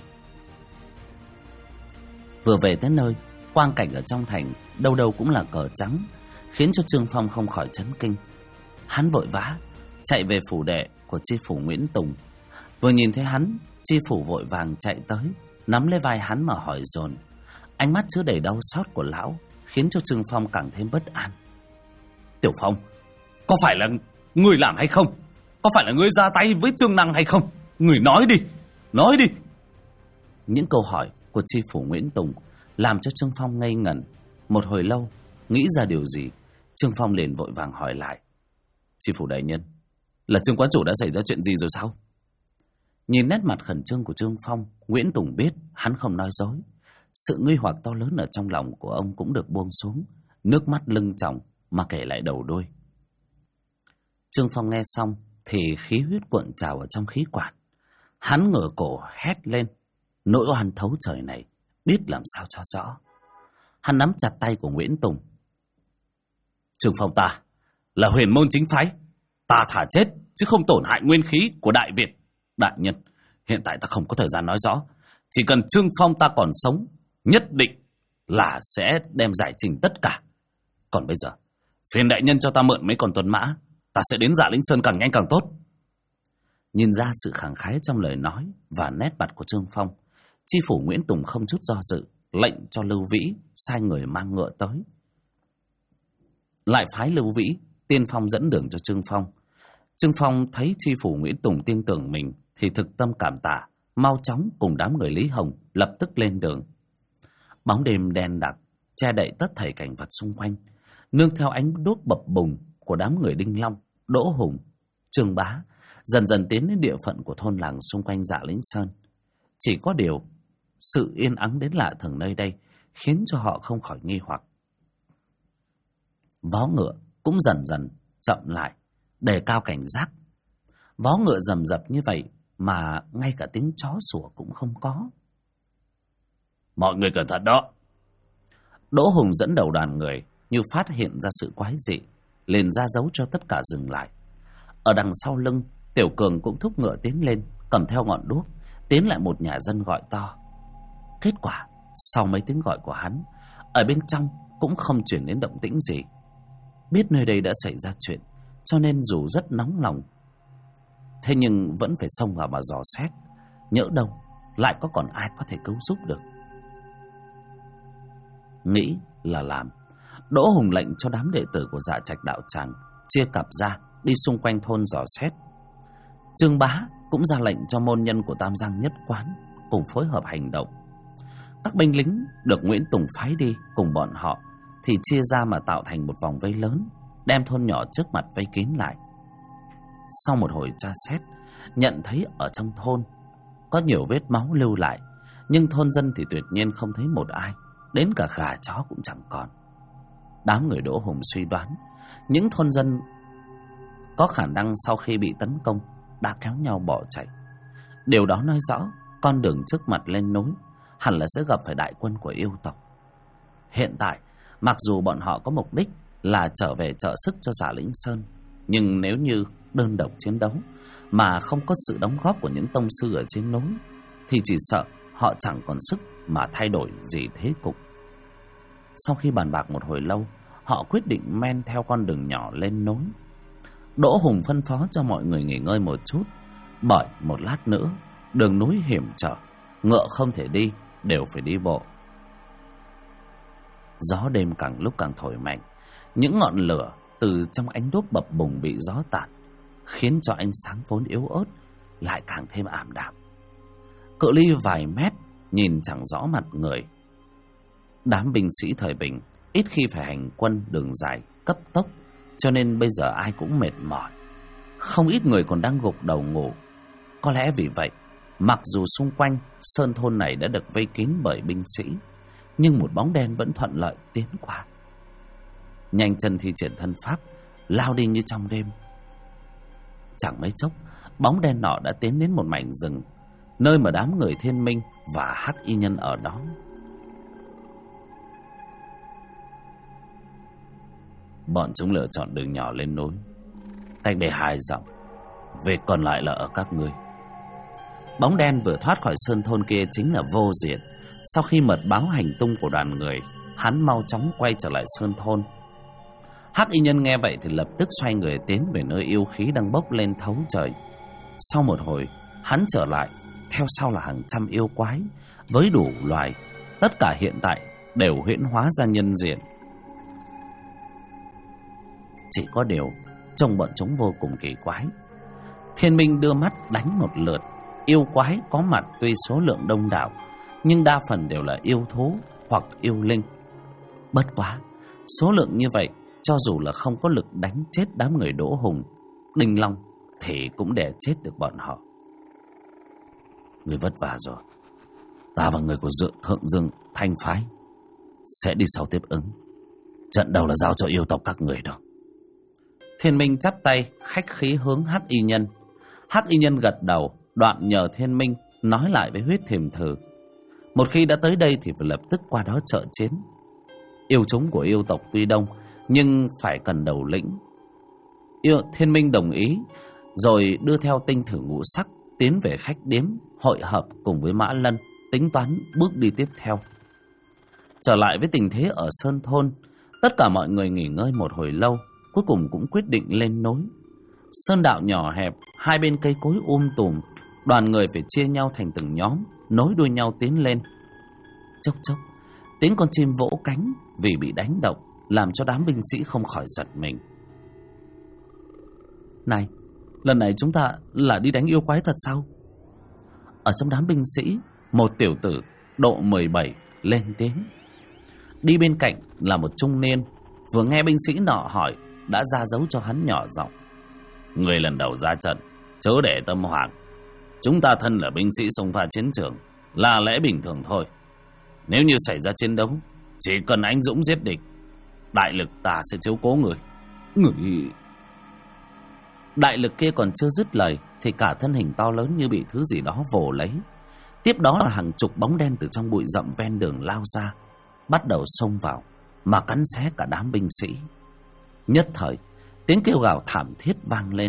Vừa về tới nơi, quang cảnh ở trong thành đâu đâu cũng là cờ trắng, khiến cho Trương Phong không khỏi chấn kinh. Hắn vội vã chạy về phủ đệ của chi phủ Nguyễn Tùng. Vừa nhìn thấy hắn, chi phủ vội vàng chạy tới, nắm lấy vai hắn mà hỏi dồn. Ánh mắt chứa đầy đau xót của lão khiến cho Trương Phong càng thêm bất an. Tiểu Phong, có phải là người làm hay không? Có phải là ngươi ra tay với Trương Năng hay không? Người nói đi, nói đi. Những câu hỏi của chi phủ Nguyễn Tùng làm cho Trương Phong ngây ngẩn. Một hồi lâu, nghĩ ra điều gì, Trương Phong liền vội vàng hỏi lại. Chi phủ đại nhân, là Trương quán chủ đã xảy ra chuyện gì rồi sao? Nhìn nét mặt khẩn trương của Trương Phong, Nguyễn Tùng biết hắn không nói dối. Sự nghi hoặc to lớn ở trong lòng của ông cũng được buông xuống, nước mắt lưng tròng mà kể lại đầu đuôi. Trương Phong nghe xong thì khí huyết cuộn trào ở trong khí quản. Hắn ngửa cổ hét lên, nỗi oan thấu trời này biết làm sao cho rõ. Hắn nắm chặt tay của Nguyễn Tùng. Trương Phong ta là huyền môn chính phái, ta thả chết chứ không tổn hại nguyên khí của Đại Việt. Đại nhân, hiện tại ta không có thời gian nói rõ. Chỉ cần Trương Phong ta còn sống, nhất định là sẽ đem giải trình tất cả. Còn bây giờ, phiền đại nhân cho ta mượn mấy con tuần mã, ta sẽ đến Dạ Lĩnh Sơn càng nhanh càng tốt. Nhìn ra sự khẳng khái trong lời nói và nét mặt của Trương Phong, chi phủ Nguyễn Tùng không chút do dự, lệnh cho Lưu Vĩ sai người mang ngựa tới. Lại phái Lưu Vĩ tiên phong dẫn đường cho Trương Phong. Trương Phong thấy chi phủ Nguyễn Tùng tin tưởng mình, thì thực tâm cảm tạ, mau chóng cùng đám người Lý Hồng lập tức lên đường. Bóng đêm đen đặc che đậy tất thảy cảnh vật xung quanh, nương theo ánh đuốc bập bùng của đám người Đinh Long, Đỗ Hùng, Trương Bá dần dần tiến đến địa phận của thôn làng xung quanh Dạ Lĩnh Sơn. Chỉ có điều sự yên ắng đến lạ thường nơi đây khiến cho họ không khỏi nghi hoặc. Vó ngựa cũng dần dần chậm lại, đề cao cảnh giác. Vó ngựa rầm rập như vậy mà ngay cả tiếng chó sủa cũng không có. Mọi người cẩn thận đó. Đỗ Hùng dẫn đầu đoàn người như phát hiện ra sự quái dị, liền ra dấu cho tất cả dừng lại. Ở đằng sau lưng, Tiểu Cường cũng thúc ngựa tiến lên, cầm theo ngọn đuốc, tiến lại một nhà dân gọi to. Kết quả, sau mấy tiếng gọi của hắn, ở bên trong cũng không chuyển đến động tĩnh gì. Biết nơi đây đã xảy ra chuyện, cho nên dù rất nóng lòng, thế nhưng vẫn phải xông vào mà dò xét, nhỡ đâu lại có còn ai có thể cứu giúp được. Nghĩ là làm, Đỗ Hùng lệnh cho đám đệ tử của Dạ Trạch đạo tràng chia cặp ra đi xung quanh thôn dò xét. Trương Bá cũng ra lệnh cho môn nhân của Tam Giang Nhất Quán cùng phối hợp hành động. Các binh lính được Nguyễn Tùng phái đi cùng bọn họ thì chia ra mà tạo thành một vòng vây lớn, đem thôn nhỏ trước mặt vây kín lại. Sau một hồi tra xét, nhận thấy ở trong thôn có nhiều vết máu lưu lại, nhưng thôn dân thì tuyệt nhiên không thấy một ai, đến cả gà chó cũng chẳng còn. Đám người Đỗ Hùng suy đoán những thôn dân có khả năng sau khi bị tấn công đã kéo nhau bỏ chạy. Điều đó nói rõ con đường trước mặt lên núi hẳn là sẽ gặp phải đại quân của yêu tộc. Hiện tại, mặc dù bọn họ có mục đích là trở về trợ sức cho Dạ Lĩnh Sơn, nhưng nếu như đơn độc chiến đấu mà không có sự đóng góp của những tông sư ở trên núi thì chỉ sợ họ chẳng còn sức mà thay đổi gì thế cục. Sau khi bàn bạc một hồi lâu, họ quyết định men theo con đường nhỏ lên núi. Đỗ Hùng phân phó cho mọi người nghỉ ngơi một chút, bởi một lát nữa đường núi hiểm trở, ngựa không thể đi, đều phải đi bộ. Gió đêm càng lúc càng thổi mạnh, những ngọn lửa từ trong ánh đuốc bập bùng bị gió tạt, khiến cho ánh sáng vốn yếu ớt lại càng thêm ảm đạm. Cự ly vài mét nhìn chẳng rõ mặt người. Đám binh sĩ thời Bình ít khi phải hành quân đường dài cấp tốc, cho nên bây giờ ai cũng mệt mỏi. Không ít người còn đang gục đầu ngủ. Có lẽ vì vậy, mặc dù xung quanh sơn thôn này đã được vây kín bởi binh sĩ, nhưng một bóng đen vẫn thuận lợi tiến qua. Nhanh chân thi triển thân pháp, lao đi như trong đêm. Chẳng mấy chốc, bóng đen nọ đã tiến đến một mảnh rừng, nơi mà đám người Thiên Minh và Hắc Y Nhân ở đó. Bọn chúng lựa chọn đường nhỏ lên núi, cách đây 2 dặm, việc còn lại là ở các ngươi. Bóng đen vừa thoát khỏi sơn thôn kia chính là Vô Diện. Sau khi mật báo hành tung của đoàn người, hắn mau chóng quay trở lại sơn thôn. Hắc Y Nhân nghe vậy thì lập tức xoay người tiến về nơi yêu khí đang bốc lên thấu trời. Sau một hồi, hắn trở lại, theo sau là hàng trăm yêu quái với đủ loài, tất cả hiện tại đều huyễn hóa ra nhân diện. Chỉ có điều trông bọn chúng vô cùng kỳ quái. Thiên Minh đưa mắt đánh một lượt, yêu quái có mặt tuy số lượng đông đảo, nhưng đa phần đều là yêu thú hoặc yêu linh. Bất quá, số lượng như vậy, cho dù là không có lực đánh chết đám người Đỗ Hùng, Đinh Long, thì cũng đè chết được bọn họ. Người vất vả rồi. Ta và người của Thượng Dương Thanh phái sẽ đi sau tiếp ứng. Trận đầu là giao cho yêu tộc các người đâu. Thiên Minh chắp tay khách khí hướng Hắc Y Nhân. Hắc Y Nhân gật đầu, đoạn nhờ Thiên Minh nói lại với Huyết Thiềm Thử. Một khi đã tới đây thì phải lập tức qua đó trợ chiến. Yêu chúng của yêu tộc tuy đông, nhưng phải cần đầu lĩnh. Thiên Minh đồng ý, rồi đưa theo Tinh Thử Ngũ Sắc tiến về khách điếm, hội hợp cùng với Mã Lân, tính toán bước đi tiếp theo. Trở lại với tình thế ở sơn thôn, tất cả mọi người nghỉ ngơi một hồi lâu, cuối cùng cũng quyết định lên núi. Sơn đạo nhỏ hẹp, hai bên cây cối tùm, đoàn người phải chia nhau thành từng nhóm, nối đuôi nhau tiến lên. Chốc chốc, tiếng con chim vỗ cánh vì bị đánh động, làm cho đám binh sĩ không khỏi giật mình. Này, lần này chúng ta là đi đánh yêu quái thật sao? Ở trong đám binh sĩ, một tiểu tử độ 17 lên tiếng. Đi bên cạnh là một trung niên, vừa nghe binh sĩ nọ hỏi đã ra dấu cho hắn nhỏ giọng: người lần đầu ra trận, chớ để tâm hoảng. Chúng ta thân là binh sĩ xông pha chiến trường, là lẽ bình thường thôi. Nếu như xảy ra chiến đấu, chỉ cần anh dũng giết địch, đại lực ta sẽ chiếu cố người. Người... Đại lực kia còn chưa dứt lời thì cả thân hình to lớn như bị thứ gì đó vồ lấy. Tiếp đó là hàng chục bóng đen từ trong bụi rậm ven đường lao ra, bắt đầu xông vào mà cắn xé cả đám binh sĩ. Nhất thời, tiếng kêu gào thảm thiết vang lên.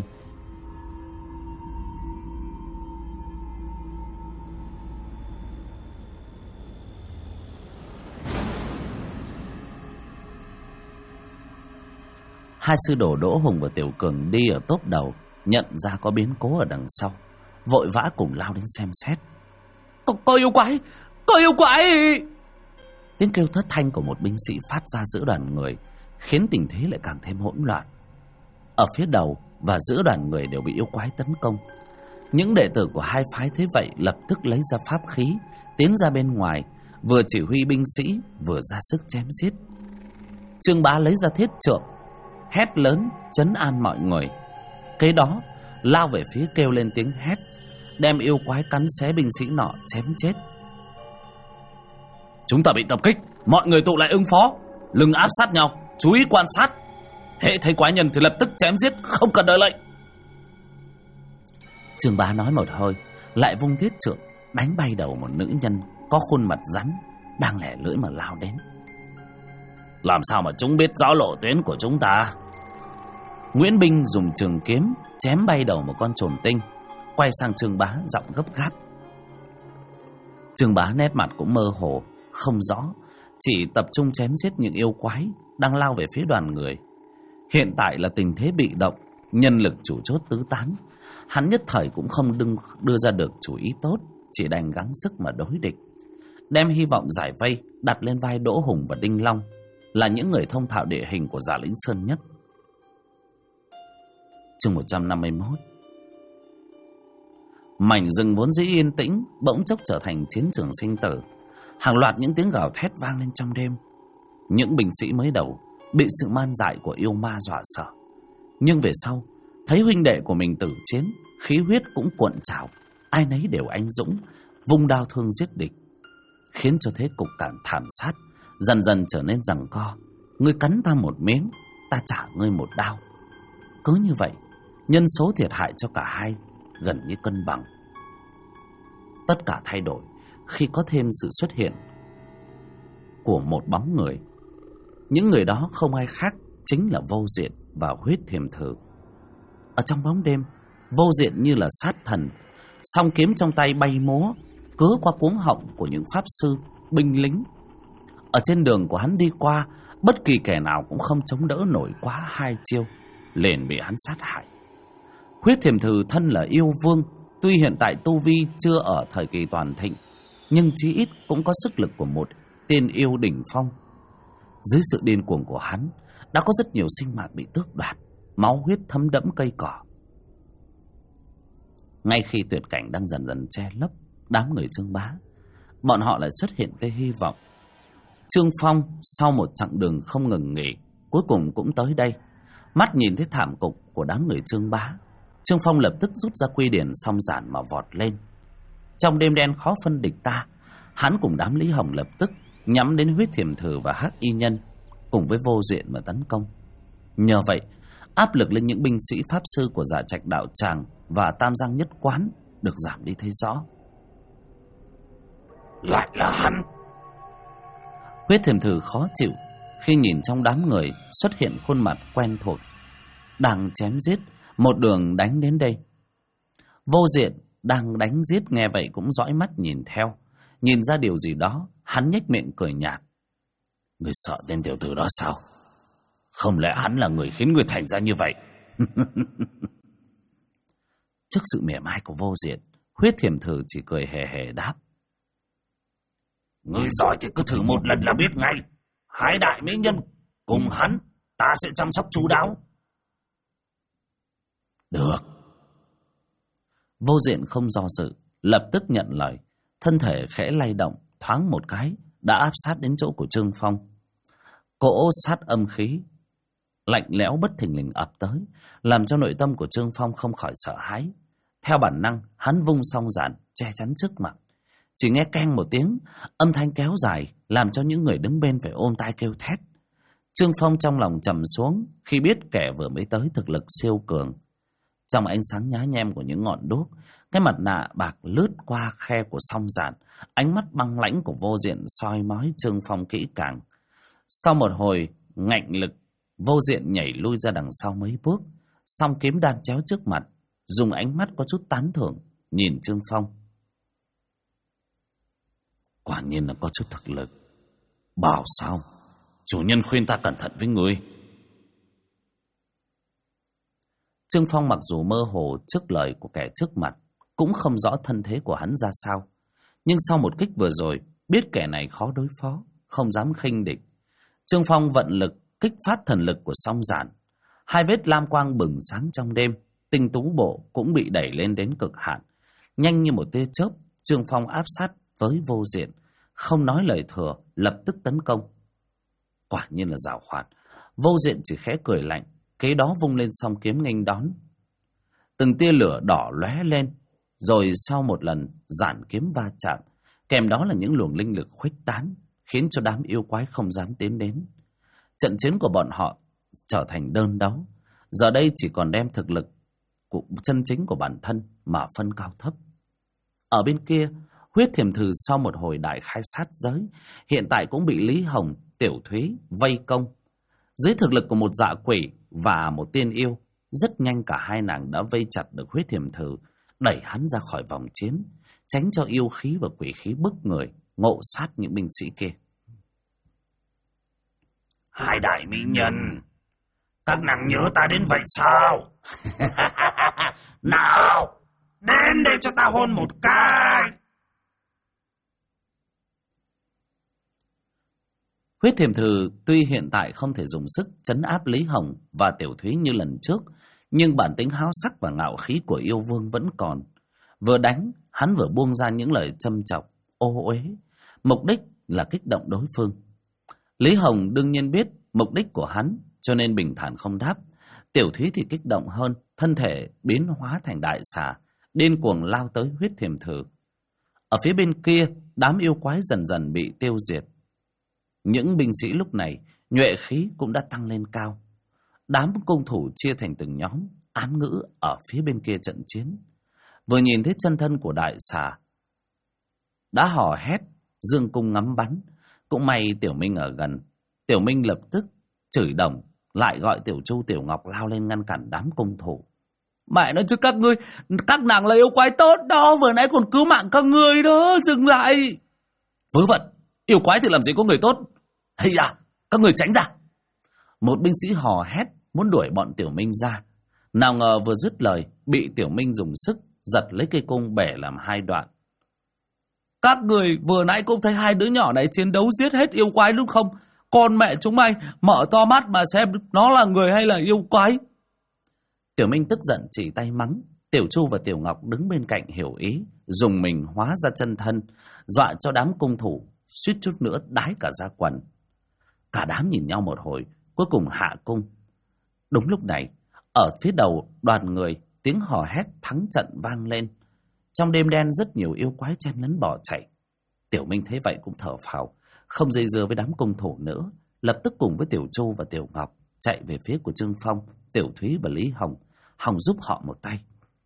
Hai sư đồ Đỗ Hùng và Tiểu Cường đi ở tốp đầu, nhận ra có biến cố ở đằng sau, vội vã cùng lao đến xem xét. Có yêu quái! Có yêu quái! Tiếng kêu thất thanh của một binh sĩ phát ra giữa đoàn người, khiến tình thế lại càng thêm hỗn loạn. Ở phía đầu và giữa đoàn người đều bị yêu quái tấn công. Những đệ tử của hai phái thế vậy lập tức lấy ra pháp khí, tiến ra bên ngoài, vừa chỉ huy binh sĩ vừa ra sức chém giết. Trương Bá lấy ra thiết trượng, hét lớn trấn an mọi người. Kế đó lao về phía kêu lên tiếng hét, đem yêu quái cắn xé binh sĩ nọ chém chết. Chúng ta bị tập kích, mọi người tụ lại ứng phó, lưng áp sát nhau, chú ý quan sát. Hễ thấy quái nhân thì lập tức chém giết, không cần đợi lệnh. Trương Bá nói một hơi, lại vung thiết trượng đánh bay đầu một nữ nhân có khuôn mặt rắn đang lẻ lưỡi mà lao đến. Làm sao mà chúng biết rõ lộ tuyến của chúng ta? Nguyễn Binh dùng trường kiếm chém bay đầu một con trồn tinh, quay sang Trương Bá giọng gấp gáp. Trương Bá nét mặt cũng mơ hồ, không rõ, chỉ tập trung chém giết những yêu quái đang lao về phía đoàn người. Hiện tại là tình thế bị động, nhân lực chủ chốt tứ tán. Hắn nhất thời cũng không đưa ra được chủ ý tốt, chỉ đành gắng sức mà đối địch, đem hy vọng giải vây đặt lên vai Đỗ Hùng và Đinh Long, là những người thông thạo địa hình của Già Lĩnh Sơn nhất. Chương 151. Mảnh rừng vốn dĩ yên tĩnh bỗng chốc trở thành chiến trường sinh tử. Hàng loạt những tiếng gào thét vang lên trong đêm. Những binh sĩ mới đầu bị sự man dại của yêu ma dọa sợ, nhưng về sau thấy huynh đệ của mình tử chiến, khí huyết cũng cuộn trào, ai nấy đều anh dũng vung đao thương giết địch, khiến cho thế cục càng thảm sát, dần dần trở nên giằng co. Ngươi cắn ta một miếng, ta trả ngươi một đao. Cứ như vậy, nhân số thiệt hại cho cả hai gần như cân bằng. Tất cả thay đổi khi có thêm sự xuất hiện của một bóng người. Những người đó không ai khác chính là Vô Diện và Huyết Thiềm Thử. Ở trong bóng đêm, Vô Diện như là sát thần, song kiếm trong tay bay múa, cứa qua cuống họng của những pháp sư, binh lính. Ở trên đường của hắn đi qua, bất kỳ kẻ nào cũng không chống đỡ nổi quá hai chiêu, liền bị hắn sát hại. Huyết Thiềm Thử thân là yêu vương, tuy hiện tại tu vi chưa ở thời kỳ toàn thịnh, nhưng chí ít cũng có sức lực của một tiên yêu đỉnh phong. Dưới sự điên cuồng của hắn, đã có rất nhiều sinh mạng bị tước đoạt, máu huyết thấm đẫm cây cỏ. Ngay khi tuyệt cảnh đang dần dần che lấp đám người Trương Bá, bọn họ lại xuất hiện tia hy vọng. Trương Phong sau một chặng đường không ngừng nghỉ, cuối cùng cũng tới đây. Mắt nhìn thấy thảm cục của đám người Trương Bá, Trương Phong lập tức rút ra quy điển song giản mà vọt lên. Trong đêm đen khó phân địch ta, hắn cùng đám Lý Hồng lập tức nhắm đến Huyết Thiềm Thử và Hắc Y Nhân cùng với Vô Diện mà tấn công. Nhờ vậy, áp lực lên những binh sĩ pháp sư của Dạ Trạch Đạo Tràng và Tam Giang Nhất Quán được giảm đi thấy rõ. Lại là hắn! Huyết Thiềm Thử khó chịu khi nhìn trong đám người xuất hiện khuôn mặt quen thuộc, đang chém giết một đường đánh đến đây. Vô Diện đang đánh giết nghe vậy cũng dõi mắt nhìn theo. Nhìn ra điều gì đó, hắn nhếch miệng cười nhạt. Người sợ tên tiểu tử đó sao? Không lẽ hắn là người khiến người thành ra như vậy? Trước sự mỉa mai của Vô Diện, Huyết Thiềm Thử chỉ cười hề hề đáp. Người giỏi thì cứ thử một lần là biết ngay. Hai đại mỹ nhân cùng hắn, ta sẽ chăm sóc chu đáo. Được. Vô Diện không do dự, lập tức nhận lời, thân thể khẽ lay động, thoáng một cái đã áp sát đến chỗ của Trương Phong. Cỗ sát âm khí lạnh lẽo bất thình lình ập tới, làm cho nội tâm của Trương Phong không khỏi sợ hãi. Theo bản năng, hắn vung song giản che chắn trước mặt. Chỉ nghe keng một tiếng, âm thanh kéo dài, làm cho những người đứng bên phải ôm tai kêu thét. Trương Phong trong lòng trầm xuống khi biết kẻ vừa mới tới thực lực siêu cường. Trong ánh sáng nhá nhem của những ngọn đuốc, cái mặt nạ bạc lướt qua khe của song giản, ánh mắt băng lãnh của Vô Diện soi mói Trương Phong kỹ càng. Sau một hồi ngạnh lực, Vô Diện nhảy lui ra đằng sau mấy bước, song kiếm đan chéo trước mặt, dùng ánh mắt có chút tán thưởng nhìn Trương Phong. Quả nhiên là có chút thực lực. Bảo sao chủ nhân khuyên ta cẩn thận với người. Trương Phong mặc dù mơ hồ trước lời của kẻ trước mặt, cũng không rõ thân thế của hắn ra sao, nhưng sau một kích vừa rồi, biết kẻ này khó đối phó, không dám khinh địch. Trương Phong vận lực kích phát thần lực của song giản, hai vết lam quang bừng sáng trong đêm, tinh tú bộ cũng bị đẩy lên đến cực hạn. Nhanh như một tia chớp, Trương Phong áp sát với Vô Diện, không nói lời thừa, lập tức tấn công. Quả nhiên là giàu hoạt. Vô Diện chỉ khẽ cười lạnh, kế đó vung lên song kiếm nghênh đón. Từng tia lửa đỏ lóe lên, rồi sau một lần giản kiếm va chạm, kèm đó là những luồng linh lực khuếch tán, khiến cho đám yêu quái không dám tiến đến. Trận chiến của bọn họ trở thành đơn đấu, giờ đây chỉ còn đem thực lực của chân chính của bản thân mà phân cao thấp. Ở bên kia, Huyết Thiềm Thử sau một hồi đại khai sát giới, hiện tại cũng bị Lý Hồng, Tiểu Thúy vây công. Dưới thực lực của một dạ quỷ và một tiên yêu, rất nhanh cả hai nàng đã vây chặt được Huyết Thiềm Thử, đẩy hắn ra khỏi vòng chiến, tránh cho yêu khí và quỷ khí bức người ngộ sát những binh sĩ kia. Hai đại mỹ nhân, các nàng nhớ ta đến vậy sao? Nào, đến đây cho ta hôn một cái. Huyết Thiềm Thử tuy hiện tại không thể dùng sức trấn áp Lý Hồng và Tiểu Thúy như lần trước, nhưng bản tính háo sắc và ngạo khí của yêu vương vẫn còn. Vừa đánh, hắn vừa buông ra những lời châm chọc, ô uế, mục đích là kích động đối phương. Lý Hồng đương nhiên biết mục đích của hắn, cho nên bình thản không đáp. Tiểu Thúy thì kích động hơn, thân thể biến hóa thành đại xà, điên cuồng lao tới Huyết Thiềm Thử. Ở phía bên kia, đám yêu quái dần dần bị tiêu diệt. Những binh sĩ lúc này, nhuệ khí cũng đã tăng lên cao. Đám cung thủ chia thành từng nhóm, án ngữ ở phía bên kia trận chiến. Vừa nhìn thấy chân thân của đại xà, đã hò hét, dương cung ngắm bắn. Cũng may Tiểu Minh ở gần, Tiểu Minh lập tức chửi đồng, lại gọi Tiểu Chu Tiểu Ngọc lao lên ngăn cản đám cung thủ. Mẹ nói chứ các ngươi, các nàng là yêu quái tốt đó, vừa nãy còn cứu mạng các ngươi đó, dừng lại. Vớ vẩn, yêu quái thì làm gì có người tốt. Hay à, các người tránh ra. Một binh sĩ hò hét muốn đuổi bọn Tiểu Minh ra. Nào ngờ vừa dứt lời, bị Tiểu Minh dùng sức giật lấy cây cung bẻ làm hai đoạn. Các người vừa nãy cũng thấy hai đứa nhỏ này chiến đấu giết hết yêu quái đúng không? Con mẹ chúng mày mở to mắt mà xem nó là người hay là yêu quái. Tiểu Minh tức giận chỉ tay mắng. Tiểu Chu và Tiểu Ngọc đứng bên cạnh hiểu ý, dùng mình hóa ra chân thân, dọa cho đám cung thủ suýt chút nữa đái cả ra quần. Cả đám nhìn nhau một hồi, cuối cùng hạ cung. Đúng lúc này, ở phía đầu đoàn người, tiếng hò hét thắng trận vang lên. Trong đêm đen rất nhiều yêu quái chen lấn bỏ chạy. Tiểu Minh thấy vậy cũng thở phào, không dây dưa với đám cung thủ nữa, lập tức cùng với Tiểu Chu và Tiểu Ngọc chạy về phía của Trương Phong, Tiểu Thúy và Lý Hồng, hòng giúp họ một tay.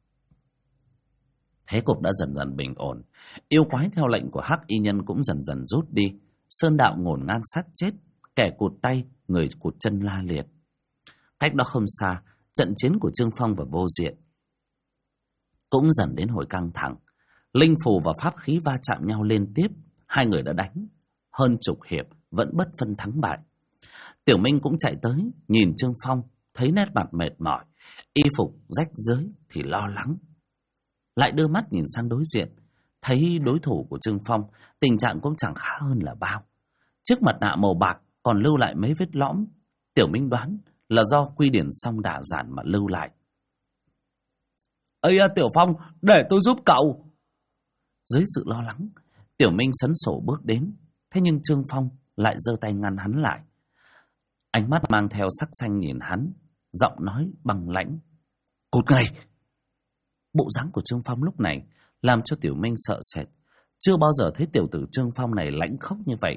Thế cục đã dần dần bình ổn, yêu quái theo lệnh của Hắc Y Nhân cũng dần dần rút đi. Sơn đạo ngổn ngang sát chết, kẻ cụt tay, người cụt chân la liệt. Cách đó không xa, trận chiến của Trương Phong và Vô Diện cũng dần đến hồi căng thẳng. Linh phù và pháp khí va chạm nhau liên tiếp, hai người đã đánh hơn chục hiệp vẫn bất phân thắng bại. Tiểu Minh cũng chạy tới nhìn Trương Phong, thấy nét mặt mệt mỏi, y phục rách rưới thì lo lắng, lại đưa mắt nhìn sang đối diện, thấy đối thủ của Trương Phong tình trạng cũng chẳng khá hơn là bao. Chiếc mặt nạ màu bạc còn lưu lại mấy vết lõm. Tiểu Minh đoán là do quy điển song đả giản mà lưu lại. Ây à, Tiểu Phong, để tôi giúp cậu. Dưới sự lo lắng, Tiểu Minh sấn sổ bước đến. Thế nhưng Trương Phong lại giơ tay ngăn hắn lại. Ánh mắt mang theo sắc xanh nhìn hắn, giọng nói băng lãnh: "Cút ngay!" Bộ dáng của Trương Phong lúc này làm cho Tiểu Minh sợ sệt. Chưa bao giờ thấy tiểu tử Trương Phong này lãnh khốc như vậy.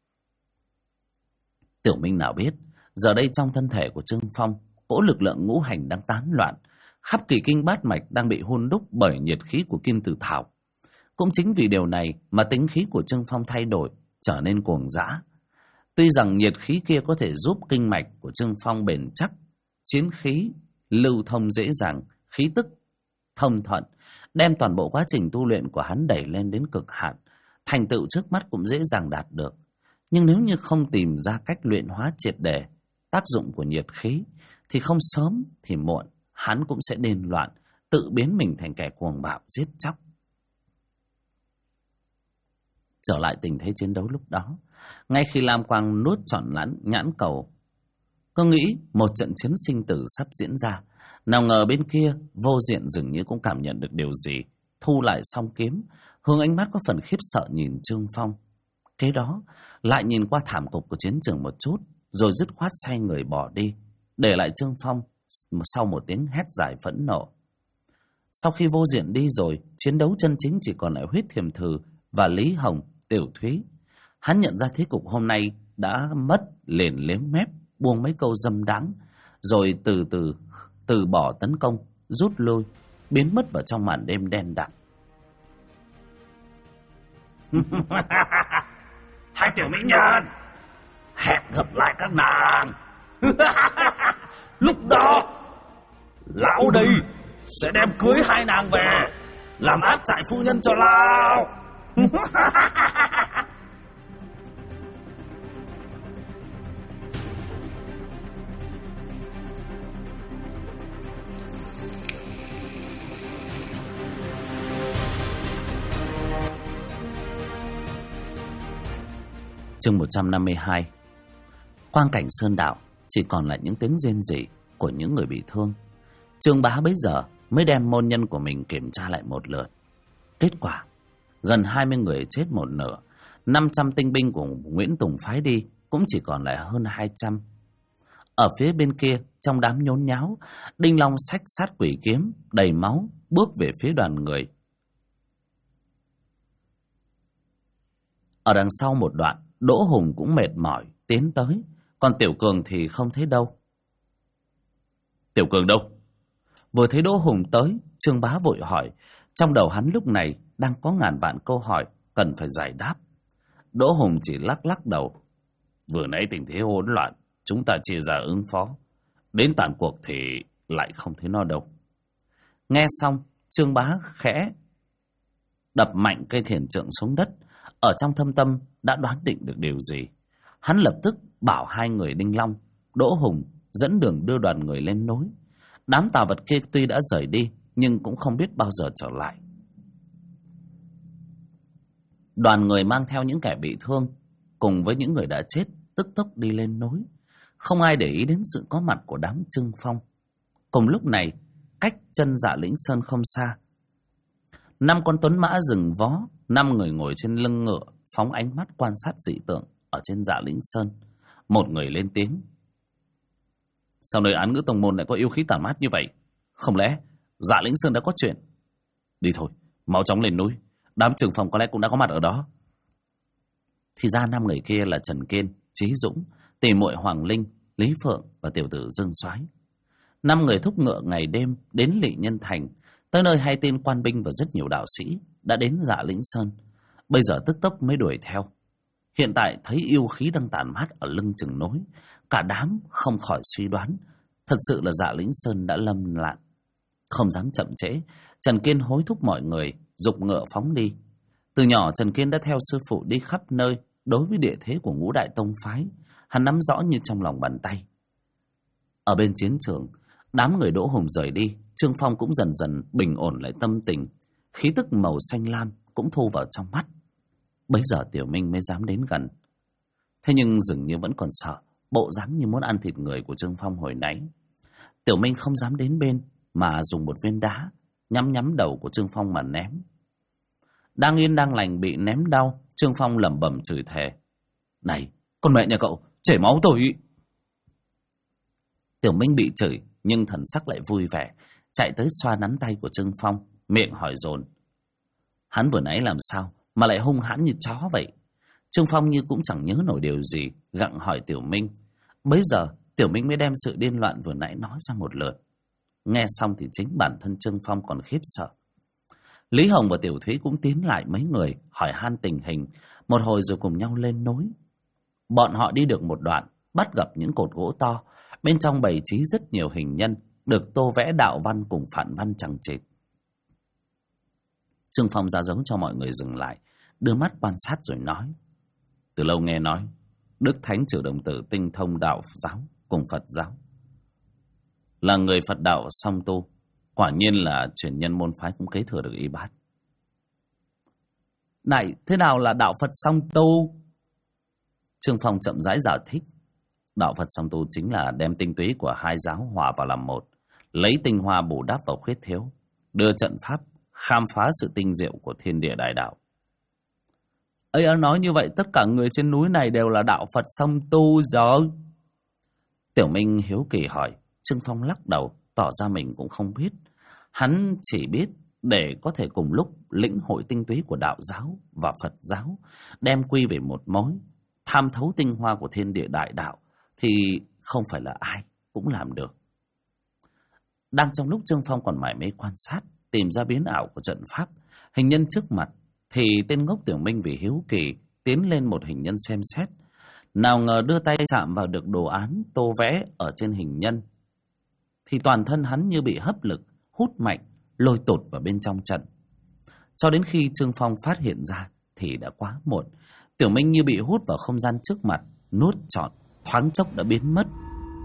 Tiểu Minh nào biết, giờ đây trong thân thể của Trương Phong, cỗ lực lượng ngũ hành đang tán loạn, khắp kỳ kinh bát mạch đang bị hun đúc bởi nhiệt khí của kim tử thảo. Cũng chính vì điều này mà tính khí của Trương Phong thay đổi, trở nên cuồng dã. Tuy rằng nhiệt khí kia có thể giúp kinh mạch của Trương Phong bền chắc, chiến khí lưu thông dễ dàng, khí tức thông thuận, đem toàn bộ quá trình tu luyện của hắn đẩy lên đến cực hạn, thành tựu trước mắt cũng dễ dàng đạt được. Nhưng nếu như không tìm ra cách luyện hóa triệt để tác dụng của nhiệt khí, thì không sớm thì muộn hắn cũng sẽ điên loạn, tự biến mình thành kẻ cuồng bạo giết chóc. Trở lại tình thế chiến đấu lúc đó, ngay khi Lam Quang nuốt trọn nhãn cầu, cứ nghĩ một trận chiến sinh tử sắp diễn ra, nào ngờ bên kia Vô Diện dường như cũng cảm nhận được điều gì, thu lại song kiếm, hướng ánh mắt có phần khiếp sợ nhìn Trương Phong. Kế đó lại nhìn qua thảm cục của chiến trường một chút, rồi dứt khoát xoay người bỏ đi, để lại Trương Phong sau một tiếng hét dài phẫn nộ. Sau khi Vô Diện đi rồi, chiến đấu chân chính chỉ còn lại Huyết Thiềm Thử và Lý Hồng, Tiểu Thúy. Hắn nhận ra thế cục hôm nay đã mất, liền liếm mép buông mấy câu dâm đáng, rồi từ bỏ tấn công, rút lui, biến mất vào trong màn đêm đen đặc. Hai tiểu mỹ nhân, hẹn gặp lại các nàng. Lúc đó lão đây sẽ đem cưới hai nàng về, làm áp trại phu nhân cho lão. Chương 152. Quang cảnh sơn đạo chỉ còn lại những tiếng rên rỉ của những người bị thương. Trương Bá bấy giờ mới đem môn nhân của mình kiểm tra lại một lượt. Kết quả, gần 20 người chết một nửa, 500 tinh binh của Nguyễn Tùng phái đi cũng chỉ còn lại hơn 200. Ở phía bên kia, trong đám nhốn nháo, Đinh Long xách sát quỷ kiếm đầy máu bước về phía đoàn người. Ở đằng sau một đoạn, Đỗ Hùng cũng mệt mỏi tiến tới, còn Tiểu Cường thì không thấy đâu. Tiểu Cường đâu? Vừa thấy Đỗ Hùng tới, Trương Bá vội hỏi. Trong đầu hắn lúc này đang có ngàn vạn câu hỏi cần phải giải đáp. Đỗ Hùng chỉ lắc lắc đầu. Vừa nãy tình thế hỗn loạn, chúng ta chia ra ứng phó, đến tàn cuộc thì lại không thấy nó đâu. Nghe xong, Trương Bá khẽ đập mạnh cây thiền trượng xuống đất. Ở trong thâm tâm đã đoán định được điều gì. Hắn lập tức bảo hai người Đinh Long, Đỗ Hùng dẫn đường đưa đoàn người lên núi. Đám tà vật kia tuy đã rời đi, nhưng cũng không biết bao giờ trở lại. Đoàn người mang theo những kẻ bị thương, cùng với những người đã chết, tức tốc đi lên núi. Không ai để ý đến sự có mặt của đám Trương Phong. Cùng lúc này, cách chân Dạ Lĩnh Sơn không xa, 5 con tuấn mã dừng vó, 5 người ngồi trên lưng ngựa, phóng ánh mắt quan sát dị tượng ở trên Dạ Lĩnh Sơn. Một người lên tiếng. Sao nơi Án Ngữ Tông Môn lại có yêu khí tản mát như vậy? Không lẽ Dạ Lĩnh Sơn đã có chuyện? Đi thôi, mau chóng lên núi. Đám Trường Phong có lẽ cũng đã có mặt ở đó. Thì ra 5 người kia là Trần Kiên, Trí Dũng, tỷ muội Hoàng Linh, Lý Phượng và tiểu tử Dương Soái. 5 người thúc ngựa ngày đêm đến Lỵ Nhân Thành, tới nơi hai tên quan binh và rất nhiều đạo sĩ đã đến Dạ Lĩnh Sơn. Bây giờ tức tốc mới đuổi theo. Hiện tại thấy yêu khí đang tản mát ở lưng chừng núi, cả đám không khỏi suy đoán thực sự là Dạ Lĩnh Sơn đã lâm nạn. Không dám chậm trễ, Trần Kiên hối thúc mọi người giục ngựa phóng đi. Từ nhỏ Trần Kiên đã theo sư phụ đi khắp nơi. Đối với địa thế của Ngũ Đại Tông phái, hắn nắm rõ như trong lòng bàn tay. Ở bên chiến trường, đám người Đỗ Hùng rời đi, Trương Phong cũng dần dần bình ổn lại tâm tình. Khí tức màu xanh lam cũng thu vào trong mắt. Bấy giờ Tiểu Minh mới dám đến gần. Thế nhưng dường như vẫn còn sợ, bộ dáng như muốn ăn thịt người của Trương Phong hồi nãy. Tiểu Minh không dám đến bên, mà dùng một viên đá nhắm đầu của Trương Phong mà ném. Đang yên đang lành bị ném đau, Trương Phong lẩm bẩm chửi thề: "Này, con mẹ nhà cậu, chảy máu tôi!" Tiểu Minh bị chửi nhưng thần sắc lại vui vẻ, chạy tới xoa nắn tay của Trương Phong, miệng hỏi dồn: "Hắn vừa nãy làm sao mà lại hung hãn như chó vậy?" Trương Phong như cũng chẳng nhớ nổi điều gì, gặng hỏi Tiểu Minh. Bấy giờ Tiểu Minh mới đem sự điên loạn vừa nãy nói ra một lượt. Nghe xong thì chính bản thân Trương Phong còn khiếp sợ. Lý Hồng và Tiểu Thúy cũng tiến lại mấy người hỏi han tình hình, một hồi rồi cùng nhau lên núi. Bọn họ đi được một đoạn, bắt gặp những cột gỗ to, bên trong bày trí rất nhiều hình nhân được tô vẽ đạo văn cùng phản văn chằng chịt. Trương Phong ra dấu cho mọi người dừng lại, đưa mắt quan sát rồi nói: "Từ lâu nghe nói Đức Thánh Trừ Đồng Tử tinh thông đạo giáo cùng Phật giáo, là người Phật đạo song tu, quả nhiên là truyền nhân môn phái cũng kế thừa được y bát." "Này, thế nào là đạo Phật song tu?" Trương Phong chậm rãi giải thích. Đạo Phật song tu chính là đem tinh túy của hai giáo hòa vào làm một, lấy tinh hoa bù đắp vào khuyết thiếu, đưa trận pháp khám phá sự tinh diệu của thiên địa đại đạo. "Ấy, nói như vậy tất cả người trên núi này đều là đạo Phật song tu rồi?" Tiểu Minh hiếu kỳ hỏi. Trương Phong lắc đầu, tỏ ra mình cũng không biết. Hắn chỉ biết để có thể cùng lúc lĩnh hội tinh túy của đạo giáo và Phật giáo, đem quy về một mối, tham thấu tinh hoa của thiên địa đại đạo, thì không phải là ai cũng làm được. Đang trong lúc Trương Phong còn mải mê quan sát, tìm ra biến ảo của trận pháp, hình nhân trước mặt, thì tên ngốc Tiểu Minh vì hiếu kỳ tiến lên một hình nhân xem xét. Nào ngờ đưa tay chạm vào được đồ án tô vẽ ở trên hình nhân, thì toàn thân hắn như bị hấp lực, hút mạnh, lôi tụt vào bên trong trận. Cho đến khi Trương Phong phát hiện ra thì đã quá muộn. Tiểu Minh như bị hút vào không gian trước mặt, nuốt trọn, thoáng chốc đã biến mất.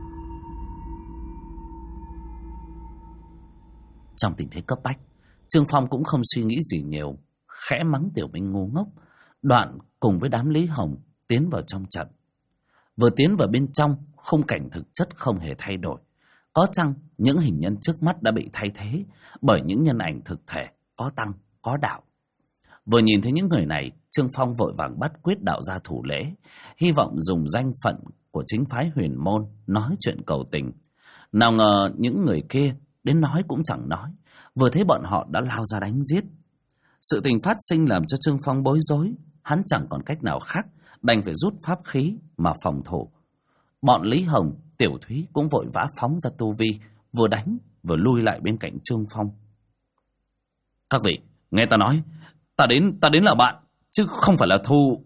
Trong tình thế cấp bách, Trương Phong cũng không suy nghĩ gì nhiều, khẽ mắng Tiểu Minh ngu ngốc, đoạn cùng với đám Lý Hồng tiến vào trong trận. Vừa tiến vào bên trong, khung cảnh thực chất không hề thay đổi. Có chăng những hình nhân trước mắt đã bị thay thế bởi những nhân ảnh thực thể, có tăng, có đạo. Vừa nhìn thấy những người này, Trương Phong vội vàng bắt quyết đạo ra thủ lễ, hy vọng dùng danh phận của chính phái Huyền Môn nói chuyện cầu tình. Nào ngờ những người kia đến nói cũng chẳng nói, vừa thấy bọn họ đã lao ra đánh giết. Sự tình phát sinh làm cho Trương Phong bối rối, hắn chẳng còn cách nào khác, đành phải rút pháp khí mà phòng thủ. Bọn Lý Hồng, Tiểu Thúy cũng vội vã phóng ra tu vi, vừa đánh vừa lui lại bên cạnh Trương Phong. "Các vị, nghe ta nói, ta đến là bạn, chứ không phải là thù."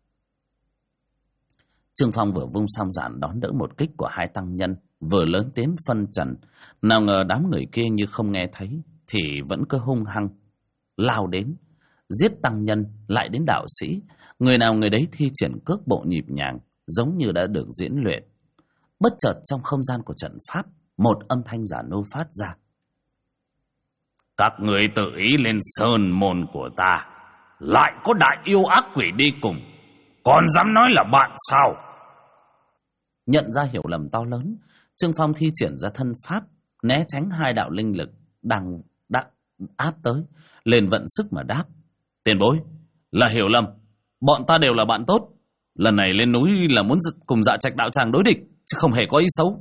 Trương Phong vừa vung song giản đón đỡ một kích của hai tăng nhân, vừa lớn tiếng phân trần. Nào ngờ đám người kia như không nghe thấy, thì vẫn cứ hung hăng lao đến, giết tăng nhân lại đến đạo sĩ. Người nào người đấy thi triển cước bộ nhịp nhàng, giống như đã được diễn luyện. Bất chợt trong không gian của trận pháp, một âm thanh giả nô phát ra: "Các người tự ý lên sơn môn của ta, lại có đại yêu ác quỷ đi cùng, còn dám nói là bạn sao?" Nhận ra hiểu lầm to lớn, Trương Phong thi triển ra thân pháp, né tránh hai đạo linh lực đang áp tới, liền vận sức mà đáp: "Tiền bối, là hiểu lầm, bọn ta đều là bạn tốt. Lần này lên núi là muốn cùng Dạ Trạch đạo tràng đối địch, chứ không hề có ý xấu."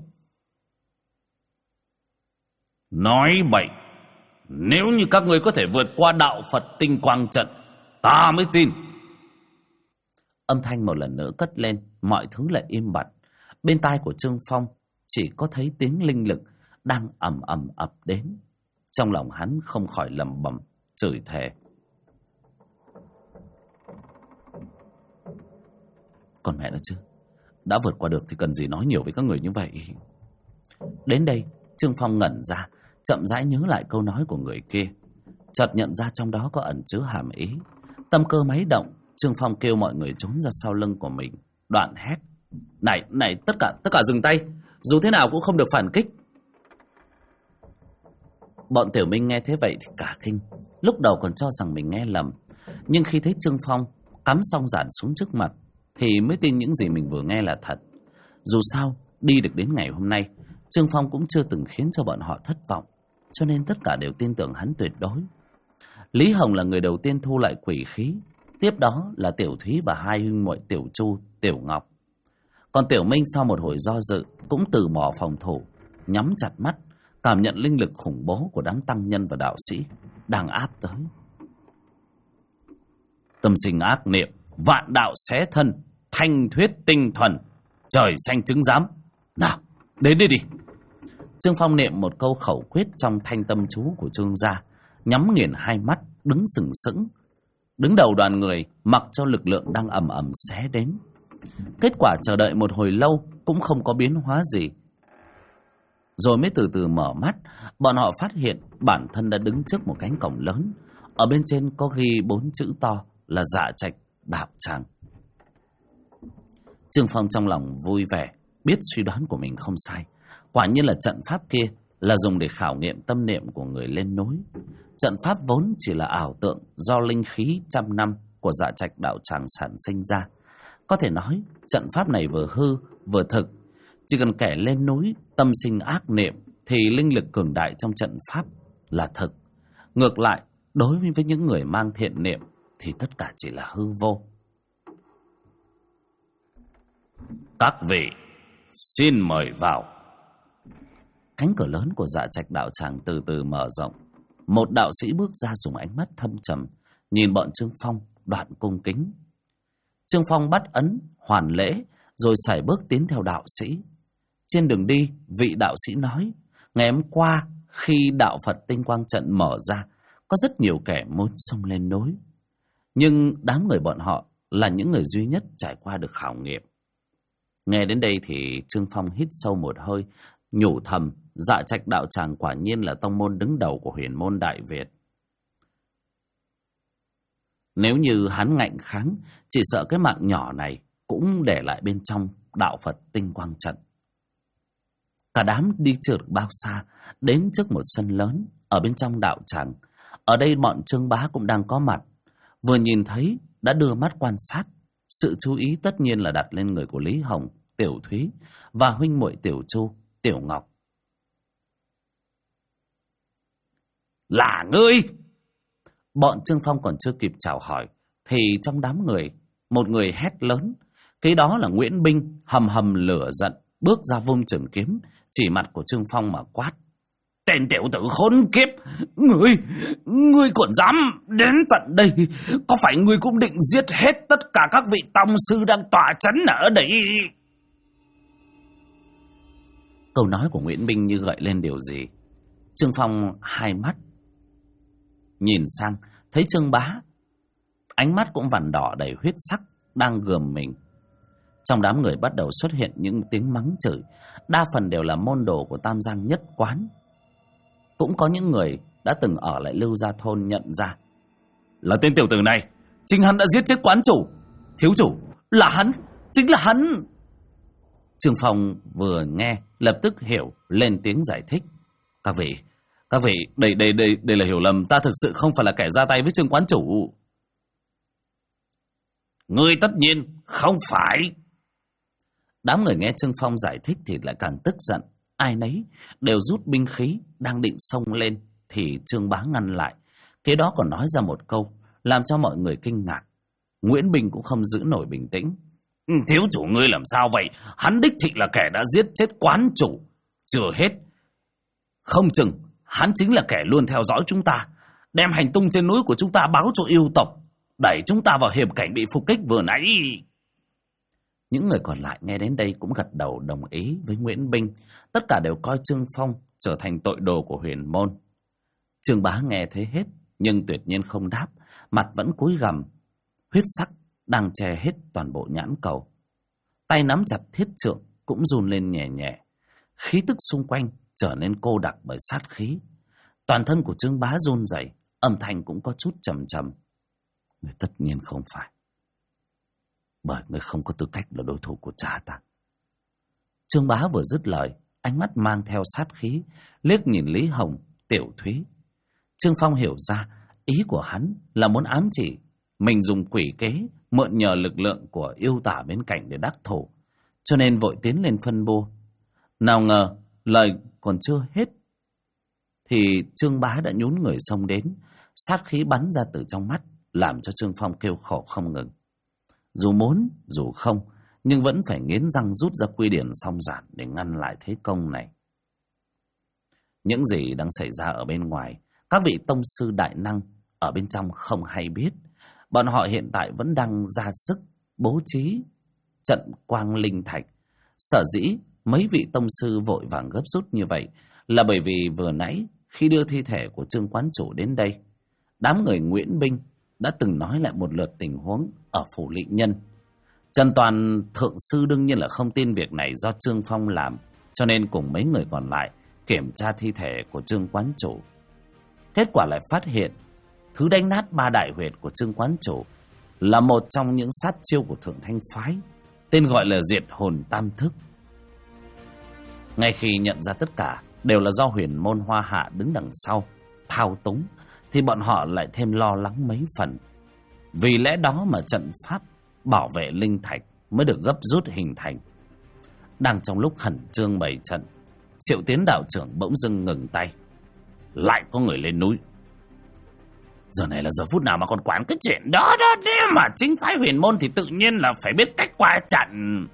"Nói bậy, nếu như các ngươi có thể vượt qua đạo Phật tinh quang trận, ta mới tin." Âm thanh một lần nữa cất lên, mọi thứ lại im bặt. Bên tai của Trương Phong chỉ có thấy tiếng linh lực đang ầm ầm ập đến. Trong lòng hắn không khỏi lẩm bẩm chửi thề: "Còn mẹ nó chứ, đã vượt qua được thì cần gì nói nhiều với các người như vậy." Đến đây, Trương Phong ngẩn ra, chậm rãi nhớ lại câu nói của người kia, chợt nhận ra trong đó có ẩn chứa hàm ý. Tâm cơ máy động, Trương Phong kêu mọi người trốn ra sau lưng của mình, đoạn hét: Này, tất cả dừng tay, dù thế nào cũng không được phản kích." Bọn Tiểu Minh nghe thế vậy thì cả kinh, lúc đầu còn cho rằng mình nghe lầm, nhưng khi thấy Trương Phong cắm song giản xuống trước mặt thì mới tin những gì mình vừa nghe là thật. Dù sao, đi được đến ngày hôm nay, Trương Phong cũng chưa từng khiến cho bọn họ thất vọng, cho nên tất cả đều tin tưởng hắn tuyệt đối. Lý Hồng là người đầu tiên thu lại quỷ khí, tiếp đó là Tiểu Thúy và hai huynh muội Tiểu Chu, Tiểu Ngọc. Còn Tiểu Minh sau một hồi do dự cũng từ bỏ phòng thủ, nhắm chặt mắt, cảm nhận linh lực khủng bố của đám tăng nhân và đạo sĩ đang áp tới. Tâm sinh ác niệm, vạn đạo xé thân, thanh thuyết tinh thuần, trời xanh chứng giám. Nào, đến đây đi. Trương Phong niệm một câu khẩu quyết trong thanh tâm chú của Trương gia, nhắm nghiền hai mắt, đứng sừng sững. Đứng đầu đoàn người, mặc cho lực lượng đang ầm ầm xé đến. Kết quả chờ đợi một hồi lâu cũng không có biến hóa gì. Rồi mới từ từ mở mắt, bọn họ phát hiện bản thân đã đứng trước một cánh cổng lớn. Ở bên trên có ghi 4 chữ to là Dạ Trạch Đạo Tràng. Trương Phong trong lòng vui vẻ, biết suy đoán của mình không sai. Quả nhiên là trận pháp kia là dùng để khảo nghiệm tâm niệm của người lên núi. Trận pháp vốn chỉ là ảo tượng do linh khí trăm năm của Dạ Trạch Đạo Tràng sản sinh ra. Có thể nói trận pháp này vừa hư vừa thực. Chỉ cần kẻ lên núi tâm sinh ác niệm thì linh lực cường đại trong trận pháp là thực. Ngược lại, đối với những người mang thiện niệm thì tất cả chỉ là hư vô. Các vị, xin mời vào. Cánh cửa lớn của Dạ Trạch Đạo Tràng từ từ mở rộng. Một đạo sĩ bước ra dùng ánh mắt thâm trầm, nhìn bọn Trương Phong đoạn cung kính. Trương Phong bắt ấn, hoàn lễ, rồi sải bước tiến theo đạo sĩ. Trên đường đi, vị đạo sĩ nói, ngày hôm qua khi đạo Phật Tinh Quang Trận mở ra, có rất nhiều kẻ muốn xông lên núi. Nhưng đám người bọn họ là những người duy nhất trải qua được khảo nghiệm. Nghe đến đây thì Trương Phong hít sâu một hơi, nhủ thầm, Dạ Trạch Đạo Tràng quả nhiên là tông môn đứng đầu của huyền môn Đại Việt. Nếu như hắn ngạnh kháng, chỉ sợ cái mạng nhỏ này cũng để lại bên trong đạo Phật Tinh Quang Trận. Cả đám đi chưa được bao xa, đến trước một sân lớn ở bên trong đạo tràng. Ở đây bọn Trương Bá cũng đang có mặt. Vừa nhìn thấy đã đưa mắt quan sát. Sự chú ý tất nhiên là đặt lên người của Lý Hồng, Tiểu Thúy và huynh muội Tiểu Chu, Tiểu Ngọc. Là ngươi! Bọn Trương Phong còn chưa kịp chào hỏi thì trong đám người, một người hét lớn. Cái đó là Nguyễn Binh, hầm hầm lửa giận, bước ra vung trường kiếm, chỉ mặt của Trương Phong mà quát. Tên tiểu tử khốn kiếp! Ngươi còn dám đến tận đây? Có phải ngươi cũng định giết hết tất cả các vị tông sư đang tọa trấn ở đây? Câu nói của Nguyễn Binh như gợi lên điều gì. Trương Phong hai mắt nhìn sang, thấy Trương Bá, ánh mắt cũng vằn đỏ đầy huyết sắc, đang gườm mình. Trong đám người bắt đầu xuất hiện những tiếng mắng chửi, đa phần đều là môn đồ của Tam Giang Nhất Quán. Cũng có những người đã từng ở lại Lưu Gia Thôn nhận ra. Là tên tiểu tử này, chính hắn đã giết chết quán chủ. Thiếu chủ, là hắn, chính là hắn. Trương Phong vừa nghe lập tức hiểu, lên tiếng giải thích. Các vị, đây là hiểu lầm, ta thực sự không phải là kẻ ra tay với Trương quán chủ. Ngươi tất nhiên không phải. Đám người nghe Trương Phong giải thích thì lại càng tức giận. Ai nấy đều rút binh khí, đang định xông lên thì Trương Bá ngăn lại. Kế đó còn nói ra một câu làm cho mọi người kinh ngạc. Nguyễn Bình cũng không giữ nổi bình tĩnh. Thiếu chủ ngươi làm sao vậy? Hắn đích thị là kẻ đã giết chết quán chủ. Chưa hết, không chừng hắn chính là kẻ luôn theo dõi chúng ta, đem hành tung trên núi của chúng ta báo cho yêu tộc, đẩy chúng ta vào hiểm cảnh bị phục kích vừa nãy. Những người còn lại nghe đến đây cũng gật đầu đồng ý với Nguyễn Binh. Tất cả đều coi Trương Phong trở thành tội đồ của huyền môn. Trương Bá nghe thấy hết, nhưng tuyệt nhiên không đáp, mặt vẫn cúi gằm, huyết sắc đang che hết toàn bộ nhãn cầu. Tay nắm chặt thiết trượng cũng run lên nhẹ nhẹ. Khí tức xung quanh trở nên cô đặc bởi sát khí. Toàn thân của Trương Bá run rẩy, âm thanh cũng có chút trầm trầm. Người tất nhiên không phải, bởi người không có tư cách là đối thủ của cha ta. Trương Bá vừa dứt lời, ánh mắt mang theo sát khí, liếc nhìn Lý Hồng, Tiểu Thúy. Trương Phong hiểu ra ý của hắn là muốn ám chỉ mình dùng quỷ kế mượn nhờ lực lượng của yêu tả bên cạnh để đắc thủ, cho nên vội tiến lên phân bua. Nào ngờ lời còn chưa hết thì Trương Bá đã nhún người xông đến, sát khí bắn ra từ trong mắt, làm cho Trương Phong kêu khổ không ngừng. Dù muốn, dù không, nhưng vẫn phải nghiến răng rút ra quy điển song giản để ngăn lại thế công này. Những gì đang xảy ra ở bên ngoài, các vị tông sư đại năng ở bên trong không hay biết. Bọn họ hiện tại vẫn đang ra sức bố trí trận quang linh thạch. Sở dĩ mấy vị tông sư vội vàng gấp rút như vậy là bởi vì vừa nãy khi đưa thi thể của Trương quán chủ đến đây, đám người Nguyễn Binh đã từng nói lại một lượt tình huống ở phủ Lị Nhân. Trần Toàn thượng sư đương nhiên là không tin việc này do Trương Phong làm, cho nên cùng mấy người còn lại kiểm tra thi thể của Trương quán chủ. Kết quả lại phát hiện thứ đánh nát 3 đại huyệt của Trương quán chủ là một trong những sát chiêu của Thượng Thanh phái, tên gọi là Diệt Hồn Tam Thức. Ngay khi nhận ra tất cả đều là do Huyền Môn Hoa Hạ đứng đằng sau thao túng, thì bọn họ lại thêm lo lắng mấy phần. Vì lẽ đó mà trận pháp bảo vệ linh thạch mới được gấp rút hình thành. Đang trong lúc khẩn trương bày trận, Triệu Tiến đạo trưởng bỗng dưng ngừng tay. Lại có người lên núi. Giờ này là giờ phút nào mà còn quản cái chuyện đó đó. Nếu mà chính phái Huyền Môn thì tự nhiên là phải biết cách qua trận.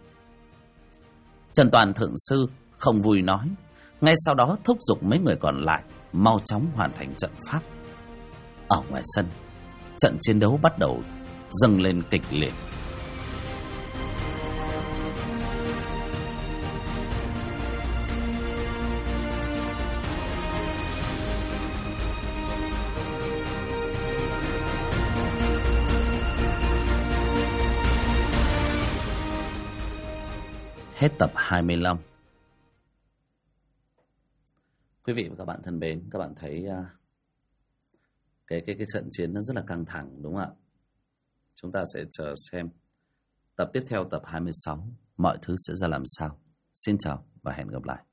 Trần Toàn thượng sư không vui nói. Ngay sau đó thúc giục mấy người còn lại mau chóng hoàn thành trận pháp. Ở ngoài sân, trận chiến đấu bắt đầu dâng lên kịch liệt. Hết tập 25. Quý vị và các bạn thân mến, các bạn thấy cái trận chiến nó rất là căng thẳng, đúng không ạ? Chúng ta sẽ chờ xem tập tiếp theo, tập 26, mọi thứ sẽ ra làm sao. Xin chào và hẹn gặp lại.